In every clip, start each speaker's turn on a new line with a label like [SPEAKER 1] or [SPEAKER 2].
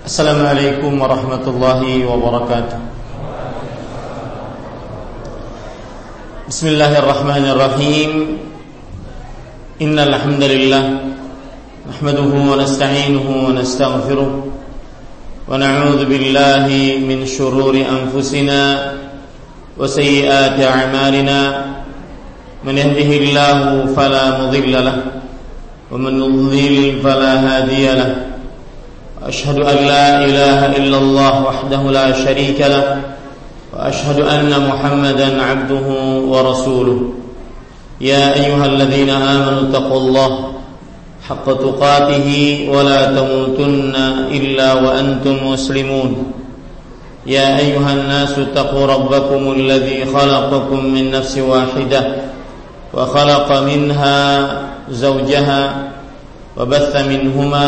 [SPEAKER 1] Assalamualaikum warahmatullahi wabarakatuh. Bismillahirrahmanirrahim. Innal hamdalillah nahmaduhu wa nasta'inuhu wa nastaghfiruh wa na'udzu billahi min shururi anfusina wa sayyiati a'malina. Man yahdihillahu fala mudilla lahu wa man yudlil fala hadiya lahu. أشهد أن لا إله إلا الله وحده لا شريك له وأشهد أن محمدا عبده ورسوله يا أيها الذين آمنوا اتقوا الله حق تقاته ولا تموتن إلا وأنتم مسلمون يا أيها الناس اتقوا ربكم الذي خلقكم من نفس واحدة وخلق منها زوجها وبث منهما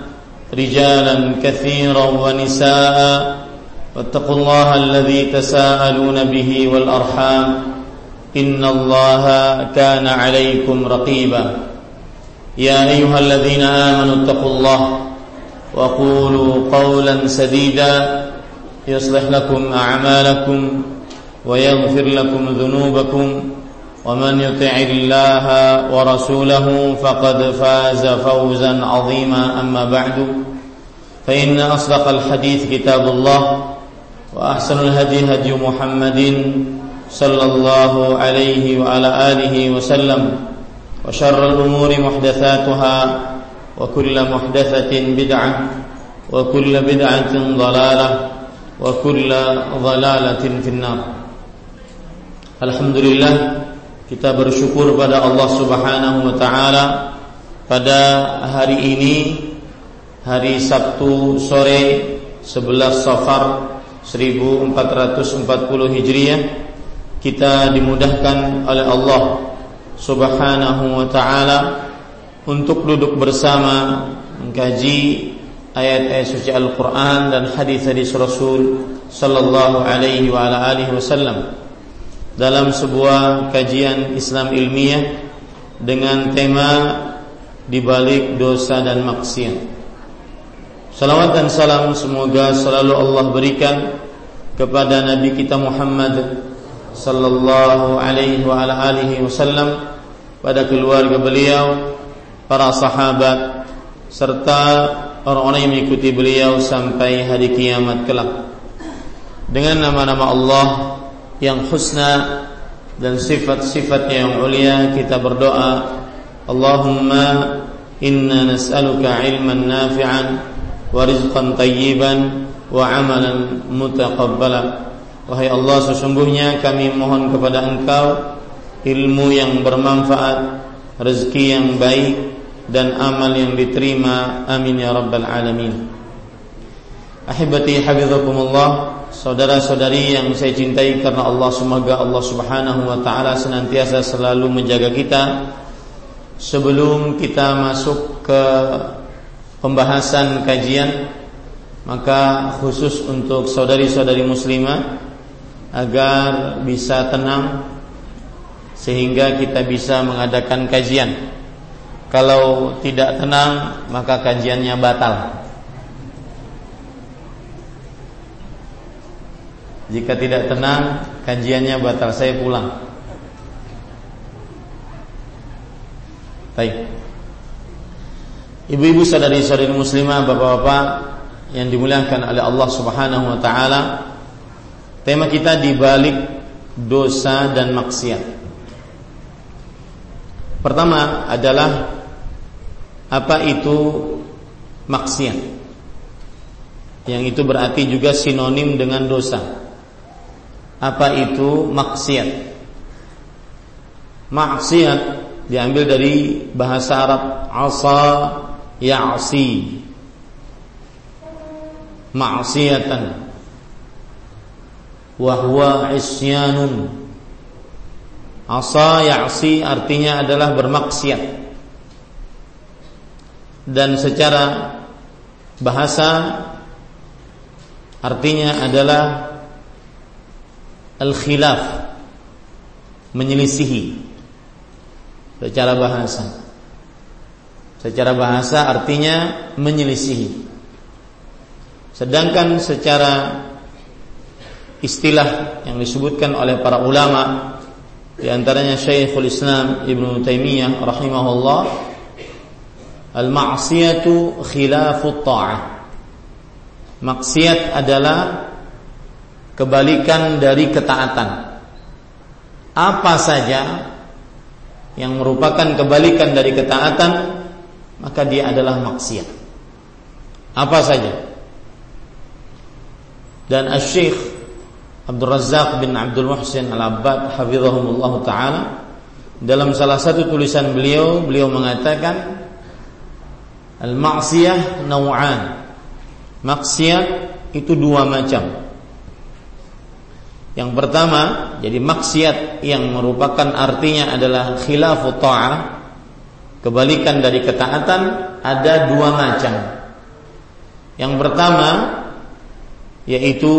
[SPEAKER 1] رجالا كثيرا ونساء واتقوا الله الذي تساءلون به والأرحام إن الله كان عليكم رقيبا يا أيها الذين آمنوا اتقوا الله وقولوا قولا سديدا يصلح لكم أعمالكم ويغفر لكم ذنوبكم ومن يطع الله ورسوله فقد فاز فوزا عظيما أما بعد فإن أصدق الحديث كتاب الله وأحسن الهدي هدي محمد صلى الله عليه وعلى آله وسلم وشر الأمور محدثاتها وكل محدثة بدعة وكل بدعة ضلالة وكل ضلالة في النار. Alhamdulillah, kita bersyukur pada Allah Subhanahu wa taala pada hari ini, hari Sabtu sore 11 Safar 1440 Hijriah, kita dimudahkan oleh Allah Subhanahu wa taala untuk duduk bersama mengkaji ayat-ayat suci Al-Qur'an dan hadis-hadis Rasul sallallahu alaihi wa ala alihi wasallam dalam sebuah kajian Islam ilmiah dengan tema di balik dosa dan maksiat. Salawat dan salam semoga selalu Allah berikan kepada Nabi kita Muhammad sallallahu alaihi wa ala alihi wasallam, pada keluarga beliau, para sahabat, serta orang-orang yang mengikuti beliau sampai hari kiamat kelak. Dengan nama-nama Allah yang husna dan sifat-sifatnya yang ulia, kita berdoa, Allahumma inna nas'aluka ilman nafi'an wa rizqan tayyiban wa amalan mutaqabbala. Wahai Allah, sesungguhnya kami mohon kepada Engkau ilmu yang bermanfaat, rezeki yang baik, dan amal yang diterima. Amin ya rabbal alamin. Ahibati hafizakumullah, saudara-saudari yang saya cintai karena Allah, semoga Allah Subhanahu wa taala senantiasa selalu menjaga kita. Sebelum kita masuk ke pembahasan kajian, maka khusus untuk saudari-saudari muslimah agar bisa tenang sehingga kita bisa mengadakan kajian. Kalau tidak tenang, maka kajiannya batal. Jika tidak tenang, kajiannya batal, saya pulang. Baik. Ibu-ibu, saudari-saudari muslimah, bapak-bapak yang dimuliakan oleh Allah Subhanahu wa taala, tema kita di balik dosa dan maksiat. Pertama adalah, apa itu maksiat? Yang itu berarti juga sinonim dengan dosa. Apa itu maksiat? Maksiat diambil dari bahasa Arab asa ya'si, ma'siyatan wa huwa isyanun. Asa ya'si artinya adalah bermaksiat, dan secara bahasa artinya adalah al-khilaf, menyelisihi. Secara bahasa artinya menyelisihi. Sedangkan secara istilah yang disebutkan oleh para ulama, di antaranya Syekhul Islam Ibnu Taimiyah rahimahullah, al-ma'siyatu khilafut ta'ah. Maksiat adalah kebalikan dari ketaatan. Apa saja yang merupakan kebalikan dari ketaatan, maka dia adalah maksiat. Apa saja. Dan Asy-Syaikh Abdul Razzaq bin Abdul Muhsin Al-Abbad hafizahumullah ta'ala, dalam salah satu tulisan beliau mengatakan al-ma'siyah naw'an. Maksiat itu dua macam. Yang pertama, jadi maksiat yang merupakan artinya adalah khilafut ta'ah, kebalikan dari ketaatan, ada dua macam. Yang pertama yaitu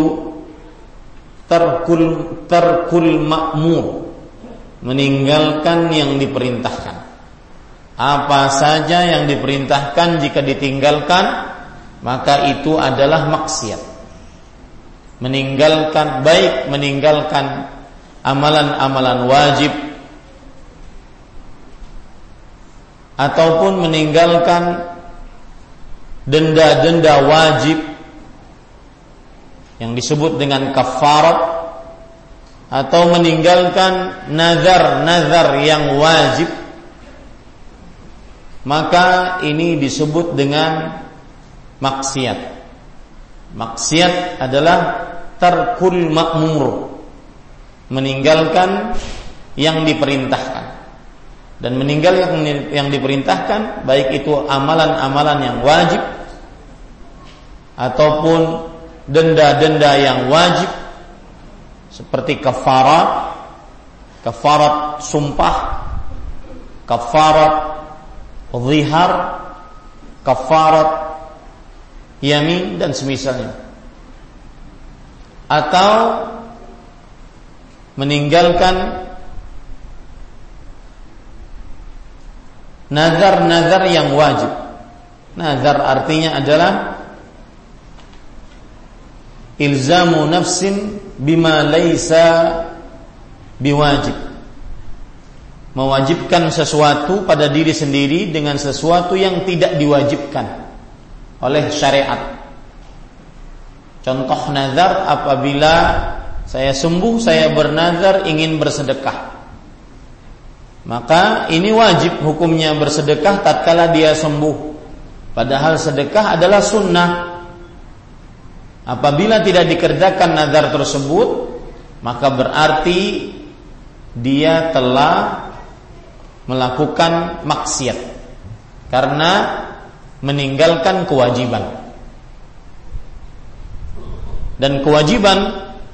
[SPEAKER 1] tarkul ma'mur, meninggalkan yang diperintahkan. Apa saja yang diperintahkan jika ditinggalkan, maka itu adalah maksiat. Meninggalkan amalan-amalan wajib ataupun meninggalkan denda-denda wajib yang disebut dengan kafarat, atau meninggalkan nazar-nazar yang wajib, maka ini disebut dengan maksiat. Maksiat adalah tarkul ma'mur, meninggalkan yang diperintahkan. Dan meninggalkan yang diperintahkan, baik itu amalan-amalan yang wajib ataupun denda-denda yang wajib, seperti kafarat sumpah, kafarat zihar, kafarat yamin dan semisalnya, atau meninggalkan nazar-nazar yang wajib. Nazar artinya adalah ilzamu nafsin bima laisa biwajib, mewajibkan sesuatu pada diri sendiri dengan sesuatu yang tidak diwajibkan oleh syariat. Contoh nazar, apabila saya sembuh, saya bernazar ingin bersedekah, maka ini wajib hukumnya bersedekah tatkala dia sembuh, padahal sedekah adalah sunnah. Apabila tidak dikerjakan nazar tersebut, maka berarti dia telah melakukan maksiat karena meninggalkan kewajiban. Dan kewajiban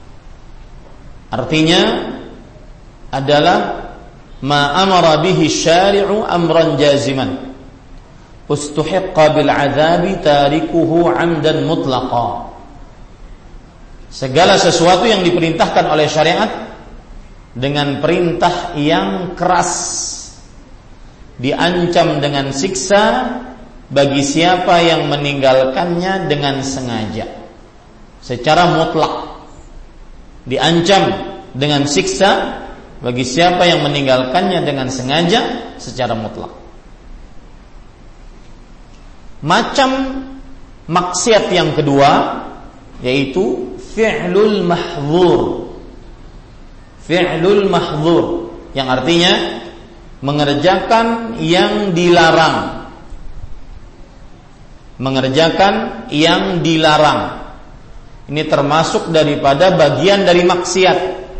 [SPEAKER 1] artinya adalah ma amara bihi syari'u amran jaziman ustuhiqqa bil 'adzabi tarikuhu 'amdan mutlaqa. Segala sesuatu yang diperintahkan oleh syariat dengan perintah yang keras, diancam dengan siksa bagi siapa yang meninggalkannya dengan sengaja. Secara mutlak diancam dengan siksa bagi siapa yang meninggalkannya dengan sengaja secara mutlak. Macam maksiat yang kedua yaitu fi'lul mahdzur. Fi'lul mahdzur yang artinya mengerjakan yang dilarang. Mengerjakan yang dilarang. Ini termasuk daripada bagian dari maksiat.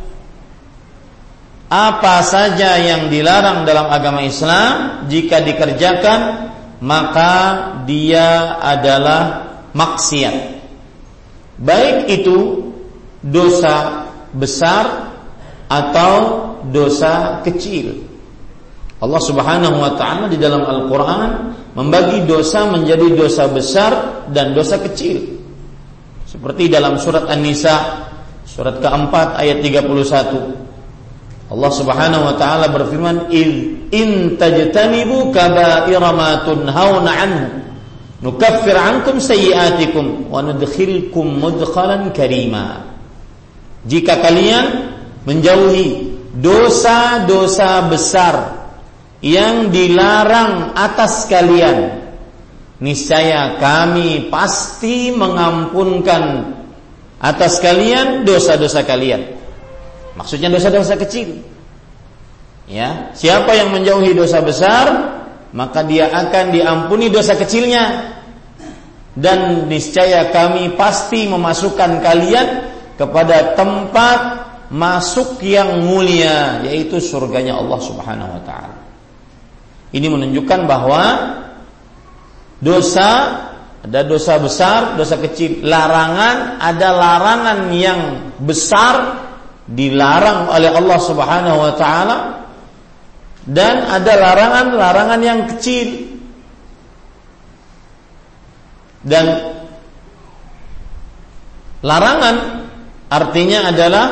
[SPEAKER 1] Apa saja yang dilarang dalam agama Islam, jika dikerjakan maka dia adalah maksiat. Baik itu dosa besar atau dosa kecil. Allah Subhanahu wa ta'ala di dalam Al-Quran membagi dosa menjadi dosa besar dan dosa kecil. Seperti dalam surat An-Nisa surat keempat ayat 31, Allah Subhanahu wa ta'ala berfirman, in tajtanibu kaba'ira ma tunhauna anhu nukaffir ankum sayyi'atikum wa nudkhilkum mudkhalan karima. Jika kalian menjauhi dosa-dosa besar yang dilarang atas kalian, niscaya kami pasti mengampunkan atas kalian dosa-dosa kalian. Maksudnya dosa-dosa kecil. Ya, siapa yang menjauhi dosa besar, maka dia akan diampuni dosa kecilnya. Dan niscaya kami pasti memasukkan kalian kepada tempat masuk yang mulia, yaitu surganya Allah Subhanahu wa taala. Ini menunjukkan bahwa dosa, ada dosa besar, dosa kecil. Larangan, ada larangan yang besar dilarang oleh Allah Subhanahu wa taala, dan ada larangan-larangan yang kecil. Dan larangan artinya adalah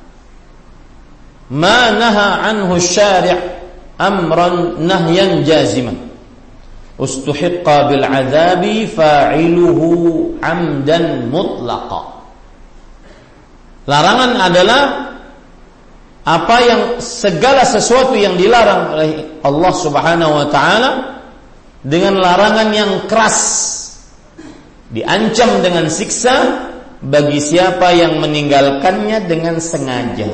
[SPEAKER 1] ma naha anhu syari' amran nahyan jaziman ustuhiqqa bil adzabi fa'iluhu amdan mutlaqa. Larangan adalah apa yang segala sesuatu yang dilarang oleh Allah Subhanahu wa taala dengan larangan yang keras, diancam dengan siksa bagi siapa yang meninggalkannya dengan sengaja.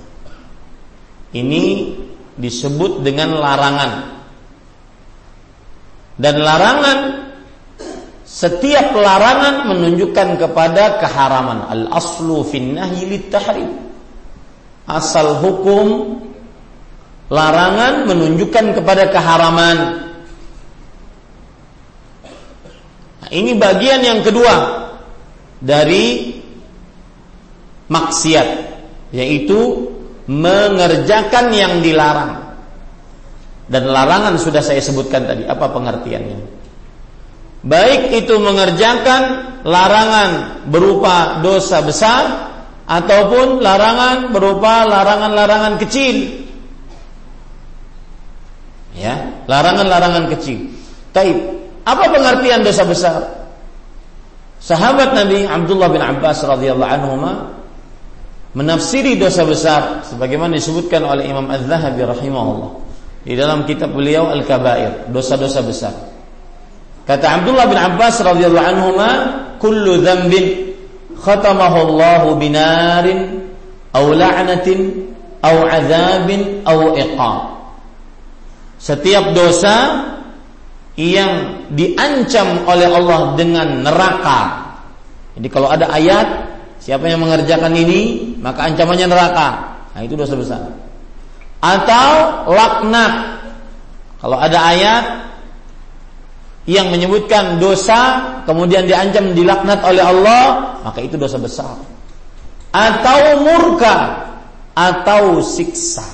[SPEAKER 1] Ini disebut dengan larangan. Dan larangan, setiap larangan menunjukkan kepada keharaman. Al-aslu fin nahyi lit-tahrim. Asal hukum larangan menunjukkan kepada keharaman. Nah, ini bagian yang kedua dari maksiat, yaitu mengerjakan yang dilarang. Dan larangan sudah saya sebutkan tadi, apa pengertiannya. Baik itu mengerjakan larangan berupa dosa besar, ataupun larangan berupa larangan-larangan kecil. Ya, larangan-larangan kecil. Taib, apa pengertian dosa besar? Sahabat Nabi Abdullah bin Abbas radhiyallahu anhuma menafsiri dosa besar sebagaimana disebutkan oleh Imam Az-Zahabi rahimahullah di dalam kitab beliau Al-Kabair, dosa-dosa besar. Kata Abdullah bin Abbas radhiyallahu anhuma, kullu dzambin khatamahu Allahu binarin aw la'natin aw 'adzabin aw iqam. Setiap dosa yang diancam oleh Allah dengan neraka. Jadi kalau ada ayat, siapa yang mengerjakan ini, maka ancamannya neraka. Nah, itu dosa besar. Atau laknat. Kalau ada ayat yang menyebutkan dosa kemudian diancam dilaknat oleh Allah, maka itu dosa besar. Atau murka, atau siksa.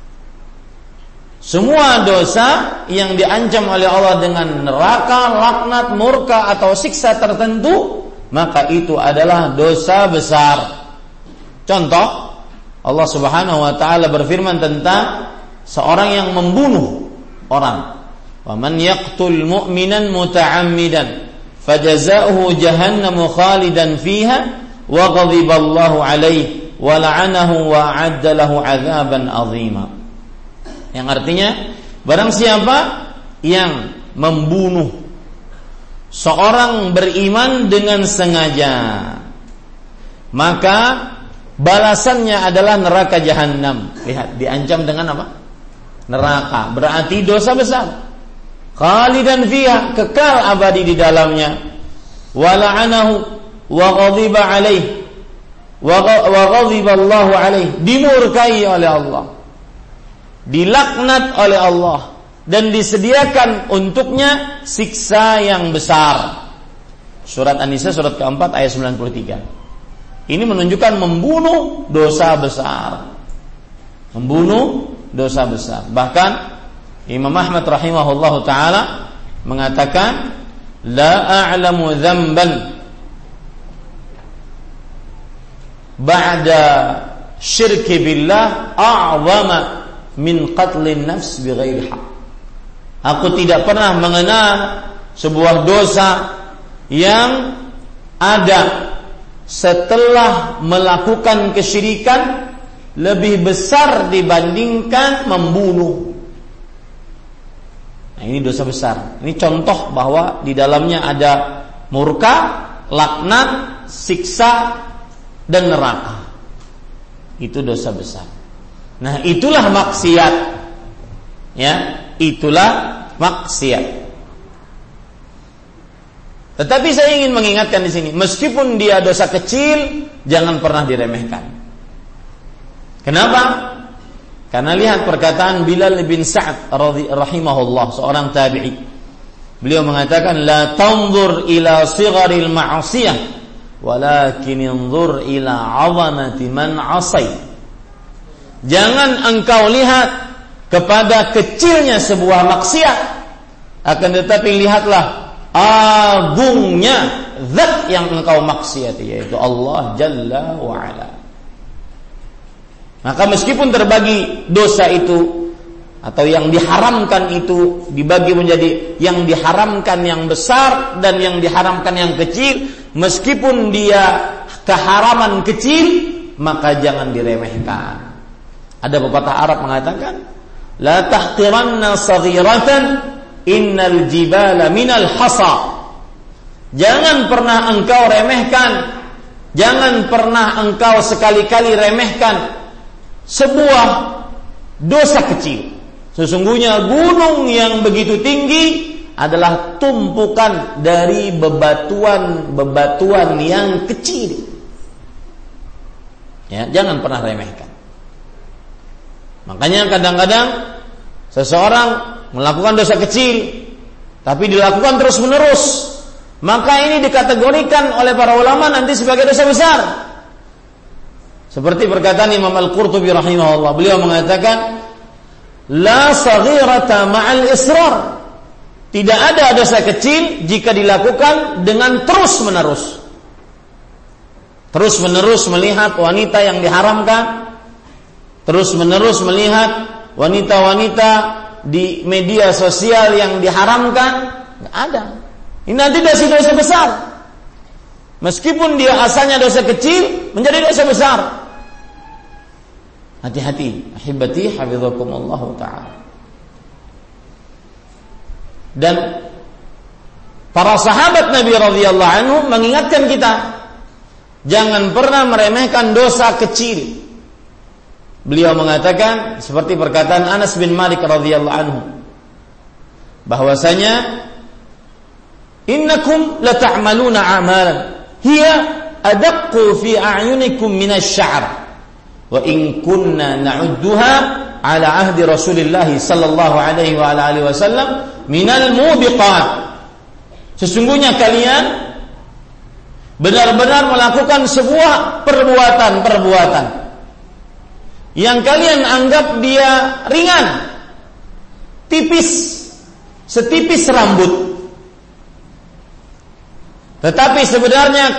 [SPEAKER 1] Semua dosa yang diancam oleh Allah dengan neraka, laknat, murka atau siksa tertentu, maka itu adalah dosa besar. Contoh, Allah Subhanahu wa taala berfirman tentang seorang yang membunuh orang. Wa man yaqtul mu'minan muta'ammidan fajaza'uhu jahannamu khalidan fiha wa ghadiballahu alaihi wa la'anahu wa a'adda lahu 'adzaban 'azima. Yang artinya, barang siapa yang membunuh seorang beriman dengan sengaja, maka balasannya adalah neraka jahanam. Lihat, diancam dengan apa? Neraka. Berarti dosa besar. Khalidan fiha, kekal abadi di dalamnya. Wa la'anahu wa ghadiba alaihi wa ghadiballahu alaihi, dimurkai oleh Allah, dilaknat oleh Allah, dan disediakan untuknya siksa yang besar. Surat An-Nisa surat keempat ayat 93. Ini menunjukkan membunuh dosa besar. Membunuh dosa besar. Bahkan Imam Ahmad rahimahullahu taala mengatakan, la a'lamu dzamban ba'da syirki billah a'zama min qatlin nafs bighairi haq. Aku tidak pernah mengenal sebuah dosa yang ada setelah melakukan kesyirikan lebih besar dibandingkan membunuh. Nah, ini dosa besar. Ini contoh bahwa di dalamnya ada murka, laknat, siksa, dan neraka. Itu dosa besar. Nah, itulah maksiat. Ya, itulah maksiat. Tetapi saya ingin mengingatkan di sini, meskipun dia dosa kecil, jangan pernah diremehkan. Kenapa? Karena lihat perkataan Bilal bin Sa'ad rahimahullah, seorang tabi'i. Beliau mengatakan, la tanzur ila sigharil ma'asiyah, walakin inzur ila 'azamati man 'asai. Jangan engkau lihat kepada kecilnya sebuah maksiat, akan tetapi lihatlah agungnya zat yang engkau maksiati, yaitu Allah Jalla wa Ala. Maka meskipun terbagi dosa itu atau yang diharamkan itu dibagi menjadi yang diharamkan yang besar dan yang diharamkan yang kecil, meskipun dia keharaman kecil, maka jangan diremehkan. Ada pepatah Arab mengatakan, la tahqiranna saghiratan innal jibala minal hasa. Jangan pernah engkau remehkan, jangan pernah engkau sekali-kali remehkan sebuah dosa kecil. Sesungguhnya gunung yang begitu tinggi adalah tumpukan dari bebatuan yang kecil. Ya, jangan pernah remehkan. Makanya kadang-kadang seseorang melakukan dosa kecil tapi dilakukan terus-menerus, maka ini dikategorikan oleh para ulama nanti sebagai dosa besar. Seperti perkataan Imam Al-Qurtubi rahimahullah, beliau mengatakan, la saghirata ma'al israr. Tidak ada dosa kecil jika dilakukan dengan terus-menerus. Terus-menerus melihat wanita yang diharamkan, terus-menerus melihat wanita-wanita di media sosial yang diharamkan, enggak ada. Ini nanti dosa besar. Meskipun dia asalnya dosa kecil menjadi dosa besar. Hati-hati, ahibati hafizakumullah ta'ala. Dan para sahabat Nabi radhiyallahu anhu mengingatkan kita, jangan pernah meremehkan dosa kecil. Beliau mengatakan seperti perkataan Anas bin Malik radhiyallahu anhu, bahwasanya innakum lata'maluna a'malan hiya adaqqu fi a'yunikum minasy-sya'r wa in kunna na'udduha ala ahdi Rasulillah sallallahu alaihi wa alihi wasallam minal mubiqat. Sesungguhnya kalian benar-benar melakukan sebuah perbuatan yang kalian anggap dia ringan, tipis, setipis rambut. Tetapi sebenarnya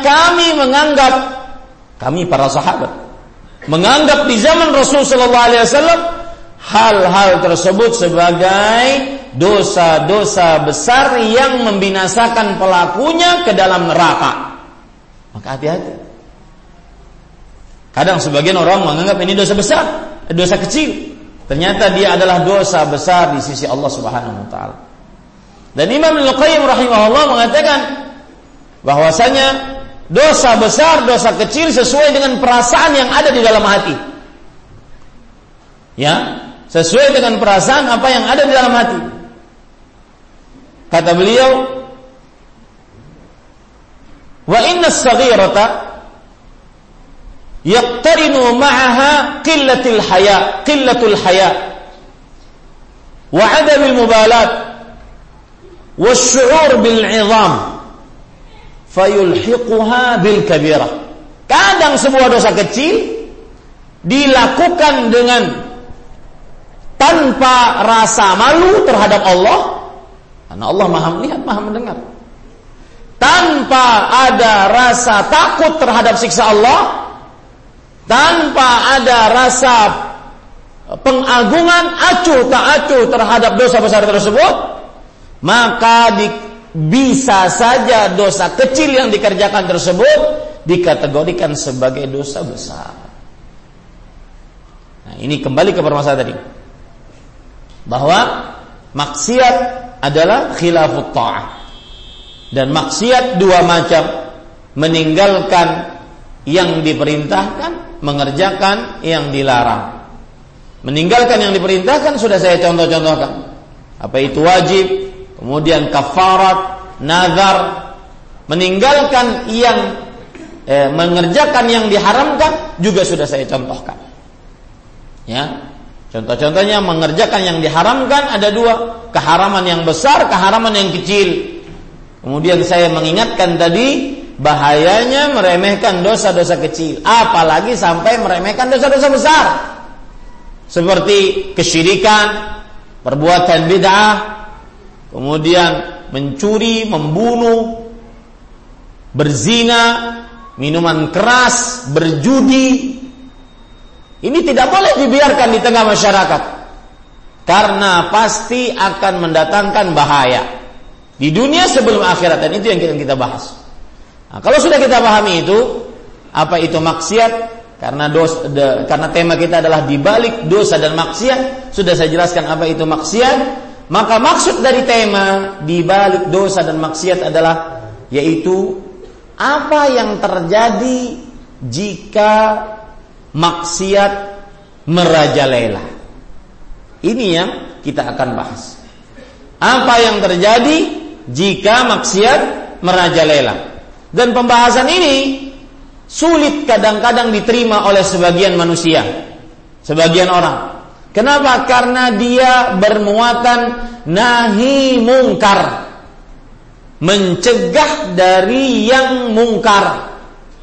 [SPEAKER 1] kami para sahabat menganggap di zaman Rasul sallallahu alaihi wasallam hal-hal tersebut sebagai dosa-dosa besar yang membinasakan pelakunya ke dalam neraka. Maka hati-hati. Kadang sebagian orang menganggap ini dosa besar, dosa kecil. Ternyata dia adalah dosa besar di sisi Allah Subhanahu wa taala. Dan Imam Al-Qayyim rahimahullah mengatakan bahwasanya dosa besar, dosa kecil sesuai dengan perasaan yang ada di dalam hati. Ya, sesuai dengan perasaan apa yang ada di dalam hati. Kata beliau, wa inna as-saghirata yaqtarinu ma'aha qillatul haya wa 'adamul mubalat wasyu'ur bil 'idham fayulhiquha bil kabirah. Kadang sebuah dosa kecil dilakukan dengan tanpa rasa malu terhadap Allah, karena Allah Maha melihat, Maha mendengar. Tanpa ada rasa takut terhadap siksa Allah, tanpa ada rasa pengagungan, acuh tak acuh terhadap dosa besar tersebut, maka bisa saja dosa kecil yang dikerjakan tersebut dikategorikan sebagai dosa besar. Nah, ini kembali ke permasalahan tadi, bahwa maksiat adalah khilafut ta'ah, dan maksiat dua macam, meninggalkan yang diperintahkan, mengerjakan yang dilarang. Meninggalkan yang diperintahkan sudah saya contoh-contohkan, apa itu wajib, kemudian kafarat, nazar. Meninggalkan yang mengerjakan yang diharamkan juga sudah saya contohkan. Ya, contoh-contohnya mengerjakan yang diharamkan ada dua, keharaman yang besar, keharaman yang kecil. Kemudian saya mengingatkan tadi bahayanya meremehkan dosa-dosa kecil, apalagi sampai meremehkan dosa-dosa besar, seperti kesyirikan, perbuatan bid'ah, kemudian mencuri, membunuh, berzina, minuman keras, berjudi. Ini tidak boleh dibiarkan di tengah masyarakat, karena pasti akan mendatangkan bahaya di dunia sebelum akhirat, dan itu yang kita bahas. Nah, kalau sudah kita pahami itu, apa itu maksiat? Karena tema kita adalah dibalik dosa dan maksiat, sudah saya jelaskan apa itu maksiat. Maka maksud dari tema dibalik dosa dan maksiat adalah, yaitu apa yang terjadi jika maksiat merajalela. Ini yang kita akan bahas. Apa yang terjadi jika maksiat merajalela. Dan pembahasan ini sulit kadang-kadang diterima oleh sebagian manusia, sebagian orang. Kenapa? Karena dia bermuatan nahi mungkar, mencegah dari yang mungkar.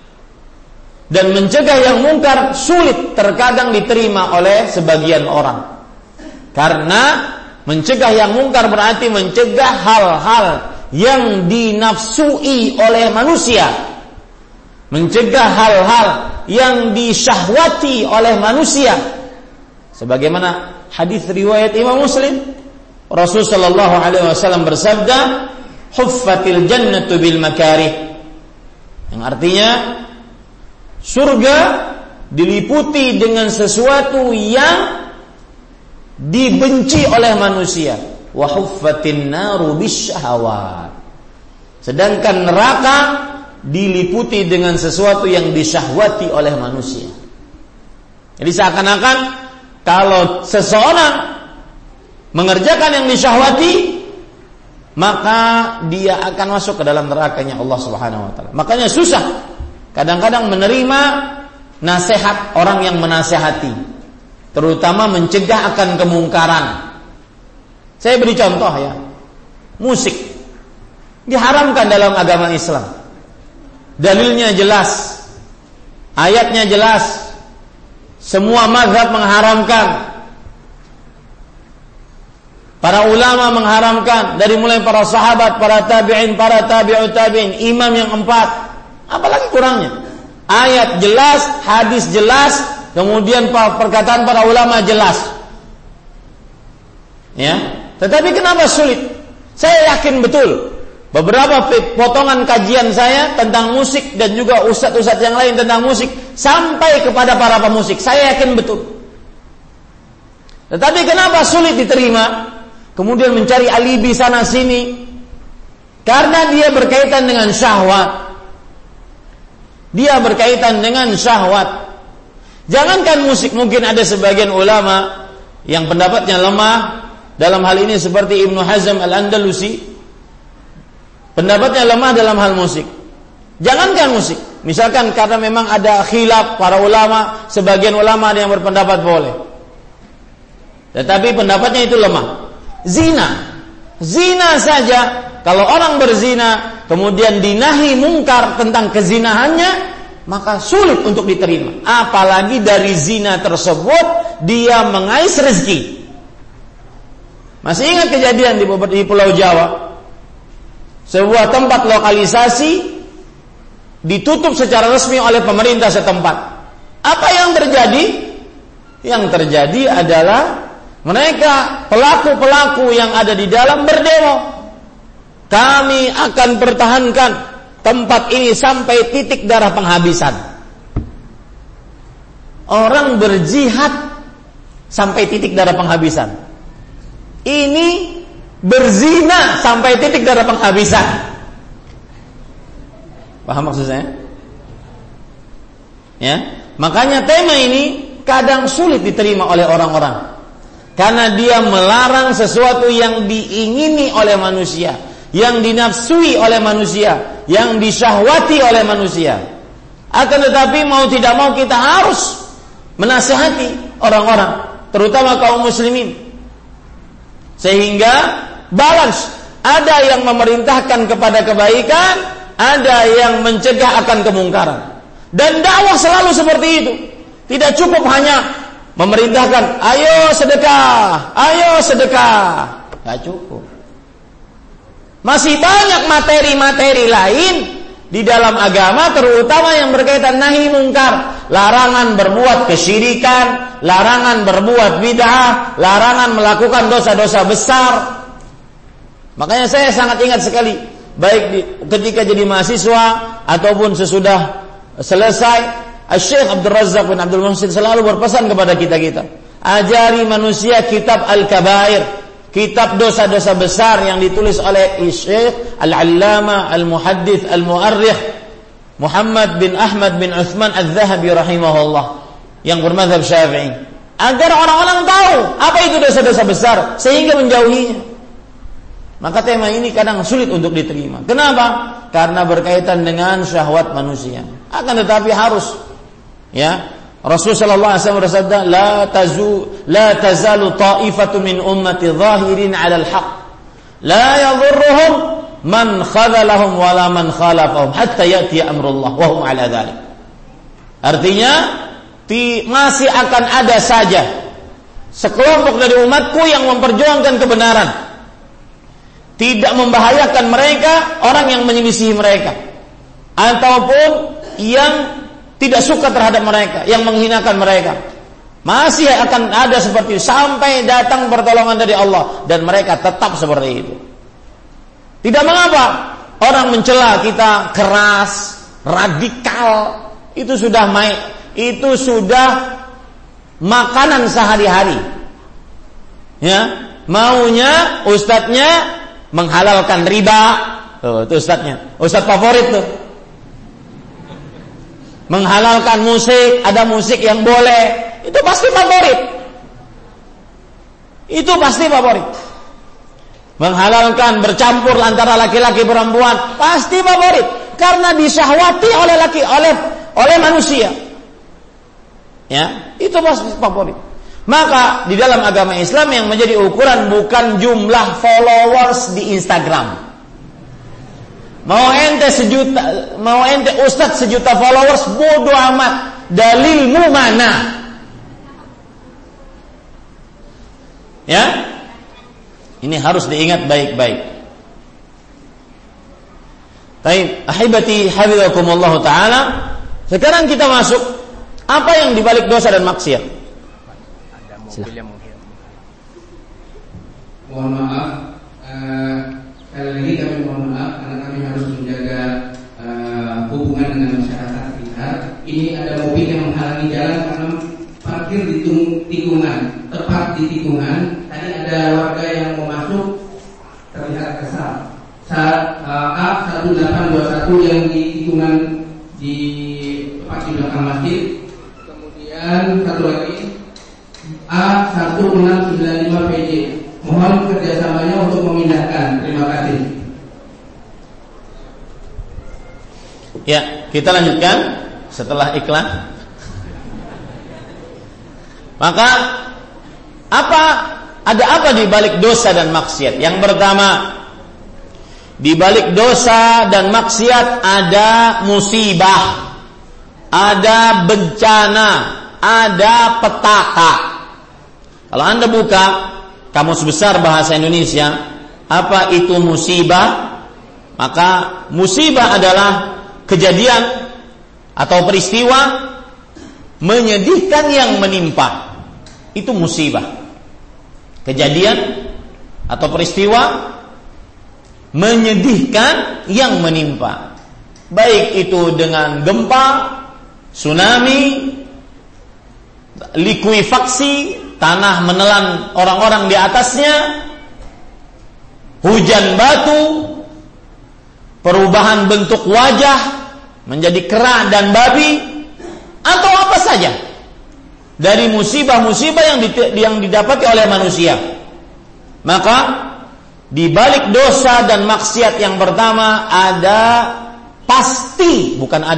[SPEAKER 1] Dan mencegah yang mungkar sulit terkadang diterima oleh sebagian orang. Karena mencegah yang mungkar berarti mencegah hal-hal yang dinafsui oleh manusia, mencegah hal-hal yang disyahwati oleh manusia. Sebagaimana hadis riwayat Imam Muslim, Rasul sallallahu alaihi wasallam bersabda, "Huffatil jannatu bil makarih." Yang artinya surga diliputi dengan sesuatu yang dibenci oleh manusia. Wa huffatin naru bisyahawat. Sedangkan neraka diliputi dengan sesuatu yang disyahwati oleh manusia. Jadi seakan-akan kalau seseorang mengerjakan yang disyahwati, maka dia akan masuk ke dalam nerakanya Allah Subhanahu wa taala. Makanya susah kadang-kadang menerima nasihat orang yang menasihati, terutama mencegah akan kemungkaran. Saya beri contoh ya. Musik diharamkan dalam agama Islam. Dalilnya jelas, ayatnya jelas, semua mazhab mengharamkan, para ulama mengharamkan, dari mulai para sahabat, para tabi'in, para tabi'ut tabi'in, imam yang 4. Apalagi kurangnya? Ayat jelas, hadis jelas, kemudian perkataan para ulama jelas. Ya, tetapi kenapa sulit? Saya yakin betul beberapa potongan kajian saya tentang musik dan juga ustadz-ustadz yang lain tentang musik sampai kepada para pemusik, saya yakin betul. Tetapi kenapa sulit diterima? Kemudian mencari alibi sana sini, karena dia berkaitan dengan syahwat. Dia berkaitan dengan syahwat. Jangankan musik, mungkin ada sebagian ulama yang pendapatnya lemah dalam hal ini, seperti Ibnu Hazm Al-Andalusi, pendapatnya lemah dalam hal musik. Jangankan musik, misalkan karena memang ada khilaf para ulama, sebagian ulama ada yang berpendapat boleh, tetapi pendapatnya itu lemah. Zina saja, kalau orang berzina kemudian dinahi mungkar tentang kezinahannya, maka sulit untuk diterima. Apalagi dari zina tersebut dia mengais rezeki. Masih ingat kejadian di Pulau Jawa, sebuah tempat lokalisasi ditutup secara resmi oleh pemerintah setempat. Apa yang terjadi? Yang terjadi adalah mereka, pelaku-pelaku yang ada di dalam berdemo. kami akan pertahankan tempat ini sampai titik darah penghabisan. Orang berjihad sampai titik darah penghabisan. Ini berzina sampai titik darah penghabisan. Paham maksud saya? Ya, makanya tema ini kadang sulit diterima oleh orang-orang karena dia melarang sesuatu yang diingini oleh manusia, yang dinafsui oleh manusia, yang disyahwati oleh manusia. Akan tetapi mau tidak mau kita harus menasihati orang-orang, terutama kaum muslimin, sehingga balance. Ada yang memerintahkan kepada kebaikan, ada yang mencegah akan kemungkaran. Dan dakwah selalu seperti itu. Tidak cukup hanya memerintahkan, ayo sedekah, ayo sedekah. Tidak cukup. Masih banyak materi-materi lain di dalam agama, terutama yang berkaitan nahi mungkar. Larangan berbuat kesyirikan, larangan berbuat bid'ah, larangan melakukan dosa-dosa besar. Makanya saya sangat ingat sekali, baik ketika jadi mahasiswa ataupun sesudah selesai, Syekh Abdul Razak bin Abdul Muhsin selalu berpesan kepada kita-kita, ajari manusia kitab Al-Kabair, kitab dosa-dosa besar yang ditulis oleh Syekh Al-Allama Al-Muhaddits Al-Mu'arrikh Muhammad bin Ahmad bin Utsman Al-Zahabi rahimahullah, yang bermadzhab Syafi'i, agar orang-orang tahu apa itu dosa-dosa besar sehingga menjauhinya. Maka tema ini kadang sulit untuk diterima. Kenapa? Karena berkaitan dengan syahwat manusia. Akan tetapi harus, ya, Rasulullah SAW bersabda, la tazalu ta'ifatu min ummati zahirin 'alal haqq, la yadhurruhum man khadhalahum wala man khalafahum hatta ya'ti amrullah wa hum 'ala dzalik. Artinya, masih akan ada saja sekelompok dari umatku yang memperjuangkan kebenaran, tidak membahayakan mereka orang yang menyelisihi mereka, ataupun yang tidak suka terhadap mereka, yang menghinakan mereka. Masih akan ada seperti itu sampai datang pertolongan dari Allah, dan mereka tetap seperti itu. Tidak mengapa orang mencela kita keras, radikal, itu sudah makanan sehari-hari. Ya, maunya ustadznya menghalalkan riba, itu ustadznya, ustadz favorit tuh. Menghalalkan musik, ada musik yang boleh, itu pasti favorit. Itu pasti favorit. Menghalalkan bercampur antara laki-laki perempuan, pasti favorit, karena disyahwati oleh manusia. Ya, itu pasti favorit. Maka di dalam agama Islam yang menjadi ukuran bukan jumlah followers di Instagram. Mau ente ustadz sejuta followers, bodoh amat, dalilmu mana? Ya, ini harus diingat baik-baik. Baik, ahibati hafizakumullah taala. Sekarang kita masuk apa yang dibalik dosa dan maksiat.
[SPEAKER 2] Mohon maaf, sekali lagi kami mohon maaf karena kami harus menjaga hubungan dengan masyarakat sekitar. Ini ada mobil yang menghalangi jalan karena parkir di tikungan, tepat di tikungan. Tadi ada warga yang mau masuk, terlihat kesal. Saat A1821 yang di tikungan di tepat di belakang masjid. Kemudian satu lagi A1695 PJ. Mohon kerjasamanya untuk memindahkan. Terima kasih.
[SPEAKER 1] Ya, kita lanjutkan setelah iklan. Maka ada apa di balik dosa dan maksiat? Yang pertama, di balik dosa dan maksiat ada musibah, ada bencana, ada petaka. Kalau Anda buka Kamus Besar Bahasa Indonesia, apa itu musibah? Maka musibah adalah kejadian atau peristiwa menyedihkan yang menimpa. Itu musibah. Kejadian atau peristiwa menyedihkan yang menimpa, baik itu dengan gempa, tsunami, likuifaksi, tanah menelan orang-orang di atasnya, hujan batu, perubahan bentuk wajah menjadi kera dan babi, atau apa saja dari musibah-musibah yang didapati oleh manusia. Maka di balik dosa dan maksiat yang pertama pasti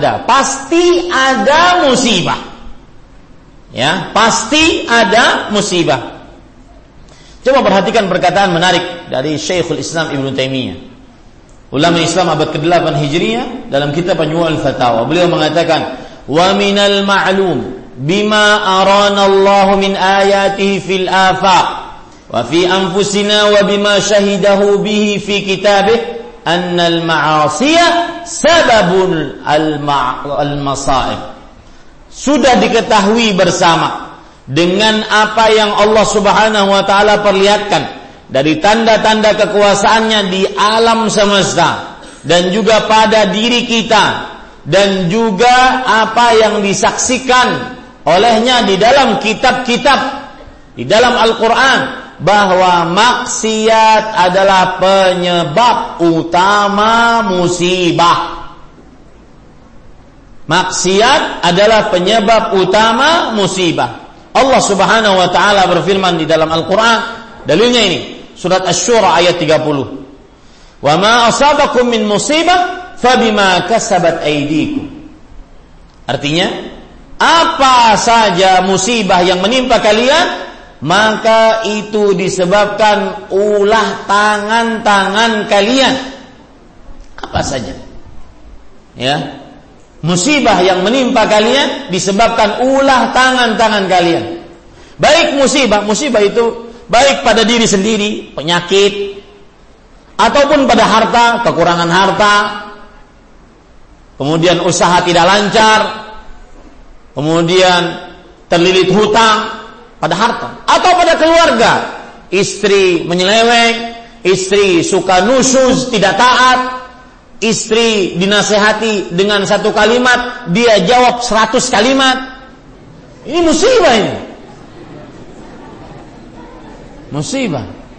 [SPEAKER 1] ada musibah. Ya, pasti ada musibah. Coba perhatikan perkataan menarik dari Syekhul Islam Ibnu Taimiyah, ulama Islam abad ke-8 Hijriah, dalam kitab Majmu' al-Fatawa. Beliau mengatakan, "Wa minal ma'lum bima arana Allah min ayatihi fil afaq wa fi anfusina wa bima syahidahu bihi fi kitabih anna al-ma'asiyah sababun al-masa'ib." Sudah diketahui bersama dengan apa yang Allah Subhanahu wa taala perlihatkan dari tanda-tanda kekuasaannya di alam semesta dan juga pada diri kita, dan juga apa yang disaksikan olehnya di dalam kitab-kitab, di dalam Al-Quran, bahwa maksiat adalah penyebab utama musibah. Maksiat adalah penyebab utama musibah. Allah Subhanahu wa taala berfirman di dalam Al-Quran, dalilnya ini surat Asy-Syura ayat 30. "Wa ma asabakum min musibah fabima kasabat aydikum." Artinya, apa saja musibah yang menimpa kalian, maka itu disebabkan ulah tangan-tangan kalian. Apa saja, ya, musibah yang menimpa kalian disebabkan ulah tangan-tangan kalian. Baik musibah itu baik pada diri sendiri, penyakit, ataupun pada harta, kekurangan harta, kemudian usaha tidak lancar, kemudian terlilit hutang pada harta, atau pada keluarga, istri menyeleweng, istri suka nusyuz, tidak taat, istri dinasehati dengan satu kalimat, dia jawab 100 kalimat. Ini musibah ini. Musibah.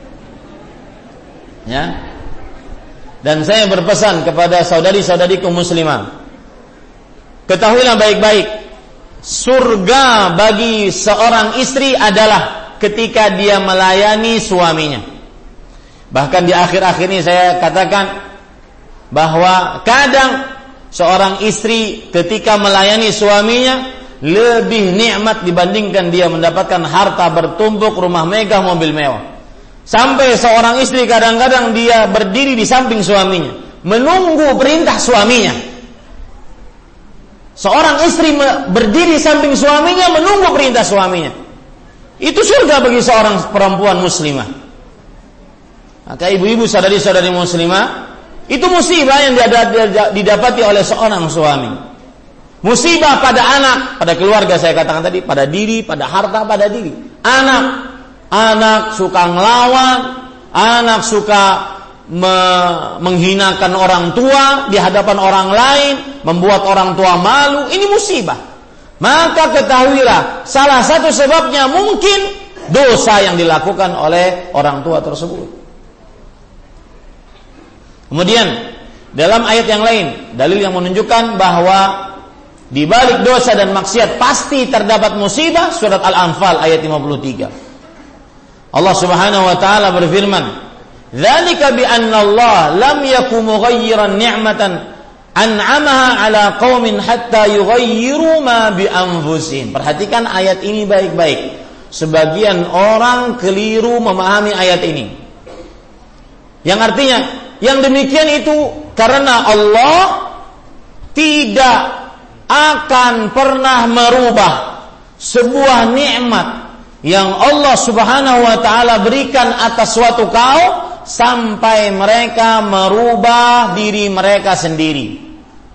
[SPEAKER 1] Ya. Dan saya berpesan kepada saudari-saudariku muslimah, ketahuilah baik-baik, surga bagi seorang istri adalah ketika dia melayani suaminya. Bahkan di akhir-akhir ini saya katakan bahwa kadang seorang istri ketika melayani suaminya lebih nikmat dibandingkan dia mendapatkan harta bertumpuk, rumah megah, mobil mewah. Sampai seorang istri kadang-kadang dia berdiri di samping suaminya, menunggu perintah suaminya. Seorang istri berdiri di samping suaminya, menunggu perintah suaminya. Itu surga bagi seorang perempuan muslimah. Maka ibu-ibu, saudari-saudari muslimah, itu musibah yang didapati oleh seorang suami. Musibah pada anak, pada keluarga, saya katakan tadi, pada diri, pada harta, pada diri. Anak suka ngelawan, anak suka menghinakan orang tua di hadapan orang lain, membuat orang tua malu. Ini musibah. Maka ketahuilah, salah satu sebabnya mungkin dosa yang dilakukan oleh orang tua tersebut. Kemudian dalam ayat yang lain, dalil yang menunjukkan bahwa di balik dosa dan maksiat pasti terdapat musibah, surat Al-Anfal ayat 53. Allah Subhanahu wa taala berfirman, "Dzalika bi anna Allah lam yakum mughayyiran ni'matan an'amaha 'ala qaumin hatta yughayyiru ma bi anfusihim." Perhatikan ayat ini baik-baik. Sebagian orang keliru memahami ayat ini. Yang artinya, yang demikian itu karena Allah tidak akan pernah merubah sebuah nikmat yang Allah Subhanahu wa taala berikan atas suatu kaum sampai mereka merubah diri mereka sendiri.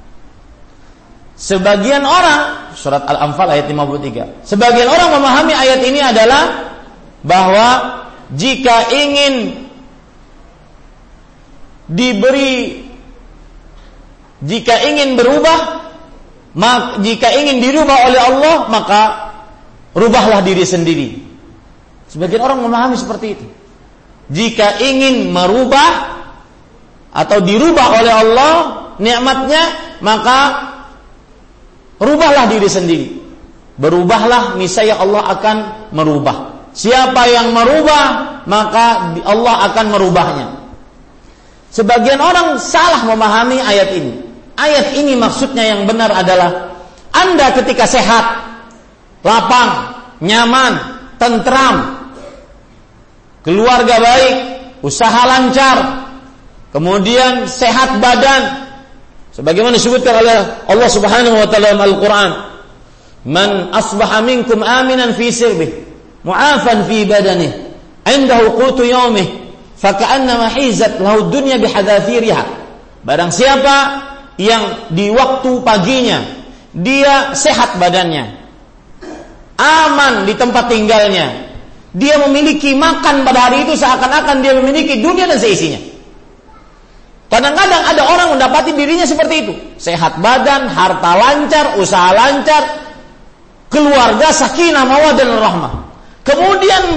[SPEAKER 1] Sebagian orang, surat Al-Anfal ayat 53, sebagian orang memahami ayat ini adalah bahwa jika ingin diberi, jika ingin berubah, jika ingin dirubah oleh Allah, maka rubahlah diri sendiri. Sebagian orang memahami seperti itu. Jika ingin merubah atau dirubah oleh Allah nikmatnya, maka rubahlah diri sendiri. Berubahlah, niscaya Allah akan merubah. Siapa yang merubah, maka Allah akan merubahnya. Sebagian orang salah memahami ayat ini. Ayat ini maksudnya yang benar adalah Anda ketika sehat, lapang, nyaman, tentram, keluarga baik, usaha lancar, kemudian sehat badan, sebagaimana disebutkan oleh Allah Subhanahu wa taala dalam Al-Qur'an, "Man asbaha minkum aminan fi sirbihi, mu'afan fi badanihi, 'indahu qutu yawmihi, faka'annama hizat lahu dunya bihadafiriha." Barang siapa yang di waktu paginya dia sehat badannya, aman di tempat tinggalnya, dia memiliki makan pada hari itu seakan-akan dia memiliki dunia dan seisinya. Kadang-kadang ada orang mendapati dirinya seperti itu, sehat badan, harta lancar, usaha lancar, keluarga sakinah mawaddah dan rahmah. Kemudian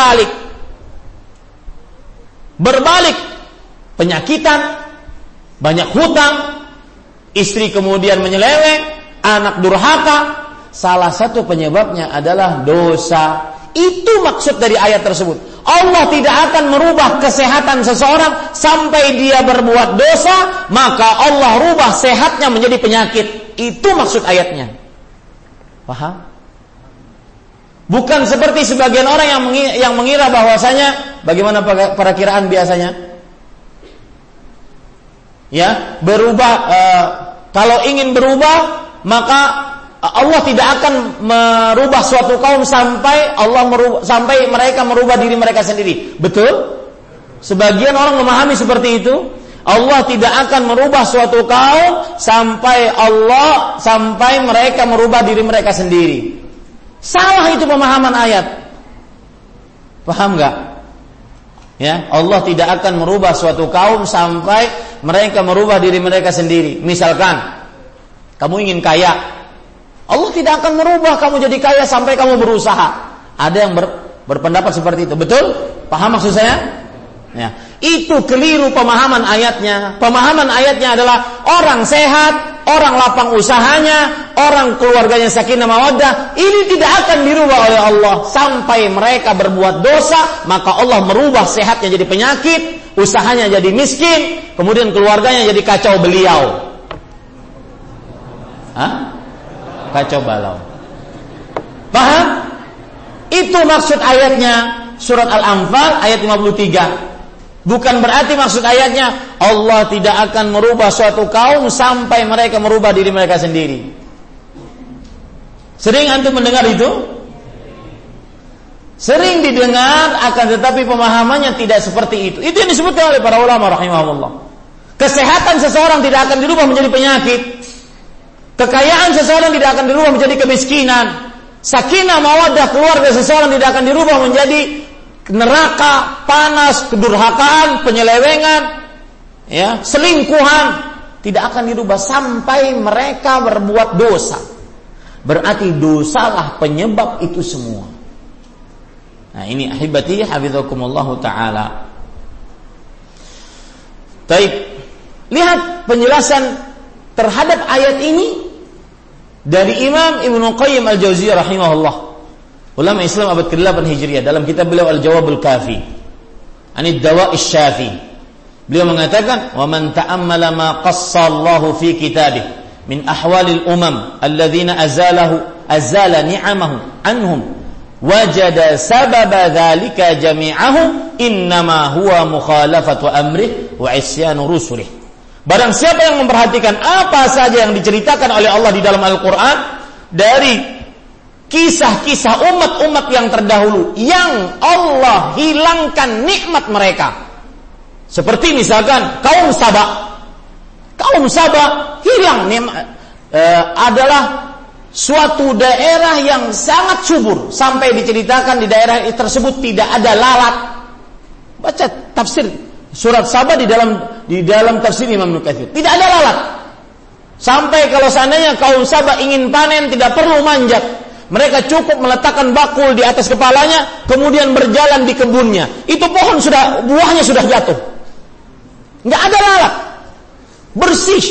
[SPEAKER 1] berbalik penyakitan, banyak hutang, istri kemudian menyeleweng, anak durhaka. Salah satu penyebabnya adalah dosa. Itu maksud dari ayat tersebut. Allah tidak akan merubah kesehatan seseorang sampai dia berbuat dosa, maka Allah rubah sehatnya menjadi penyakit. Itu maksud ayatnya. Paham? Bukan seperti sebagian orang yang mengira bahwasanya, bagaimana perakiraan biasanya? Ya, berubah, kalau ingin berubah, maka Allah tidak akan merubah suatu kaum sampai mereka merubah diri mereka sendiri. Betul? Sebagian orang memahami seperti itu. Allah tidak akan merubah suatu kaum sampai mereka merubah diri mereka sendiri. Salah itu pemahaman ayat. Paham enggak? Ya, Allah tidak akan merubah suatu kaum sampai mereka merubah diri mereka sendiri. Misalkan kamu ingin kaya, Allah tidak akan merubah kamu jadi kaya sampai kamu berusaha. Ada yang berpendapat seperti itu. Betul? Paham maksud saya? Ya. Itu keliru pemahaman ayatnya. Pemahaman ayatnya adalah orang sehat, orang lapang usahanya, orang keluarganya sakinah mawaddah, ini tidak akan dirubah oleh Allah sampai mereka berbuat dosa, maka Allah merubah sehatnya jadi penyakit, usahanya jadi miskin, kemudian keluarganya jadi kacau beliau. Kacau balau. Paham? Itu maksud ayatnya surat Al-Anfal ayat 53. Bukan berarti maksud ayatnya Allah tidak akan merubah suatu kaum sampai mereka merubah diri mereka sendiri. Sering antum mendengar itu? Sering didengar, akan tetapi pemahamannya tidak seperti itu. Itu yang disebutkan oleh para ulama rahimahullah. Kesehatan seseorang tidak akan dirubah menjadi penyakit. Kekayaan seseorang tidak akan dirubah menjadi kemiskinan. Sakinah mawaddah keluarga seseorang tidak akan dirubah menjadi neraka, panas, kedurhakaan, penyelewengan, ya, selingkuhan, tidak akan dirubah sampai mereka berbuat dosa. Berarti dosalah penyebab itu semua. Nah, ini ahibati hafizakumullahu taala. Baik. Lihat penjelasan terhadap ayat ini dari Imam Ibnu Qayyim Al-Jauziyah rahimahullah. Ulama Islam abad ke-8 Hijriah dalam kitab beliau Al-Jawabul Kafi Anid Dawa'is Syafi, beliau mengatakan, "Wa man ta'ammala ma qassallahu fi kitabih min ahwalil umam alladzina azala ni'amahu anhum wajada sababa dzalika jami'ahu innama huwa mukhalafatu amrih wa isyanu rusulih." Barang siapa yang memperhatikan apa saja yang diceritakan oleh Allah di dalam Al-Qur'an dari kisah-kisah umat-umat yang terdahulu yang Allah hilangkan nikmat mereka. Seperti misalkan kaum Saba. Kaum Saba hilang nikmat, adalah suatu daerah yang sangat subur sampai diceritakan di daerah tersebut tidak ada lalat. Baca tafsir surat Saba di dalam tafsir Imam Ibnu Katsir. Tidak ada lalat. Sampai kalau seandainya kaum Saba ingin panen tidak perlu manjat. Mereka cukup meletakkan bakul di atas kepalanya, kemudian berjalan di kebunnya. Itu pohon buahnya sudah jatuh. Enggak ada lalat. Bersih.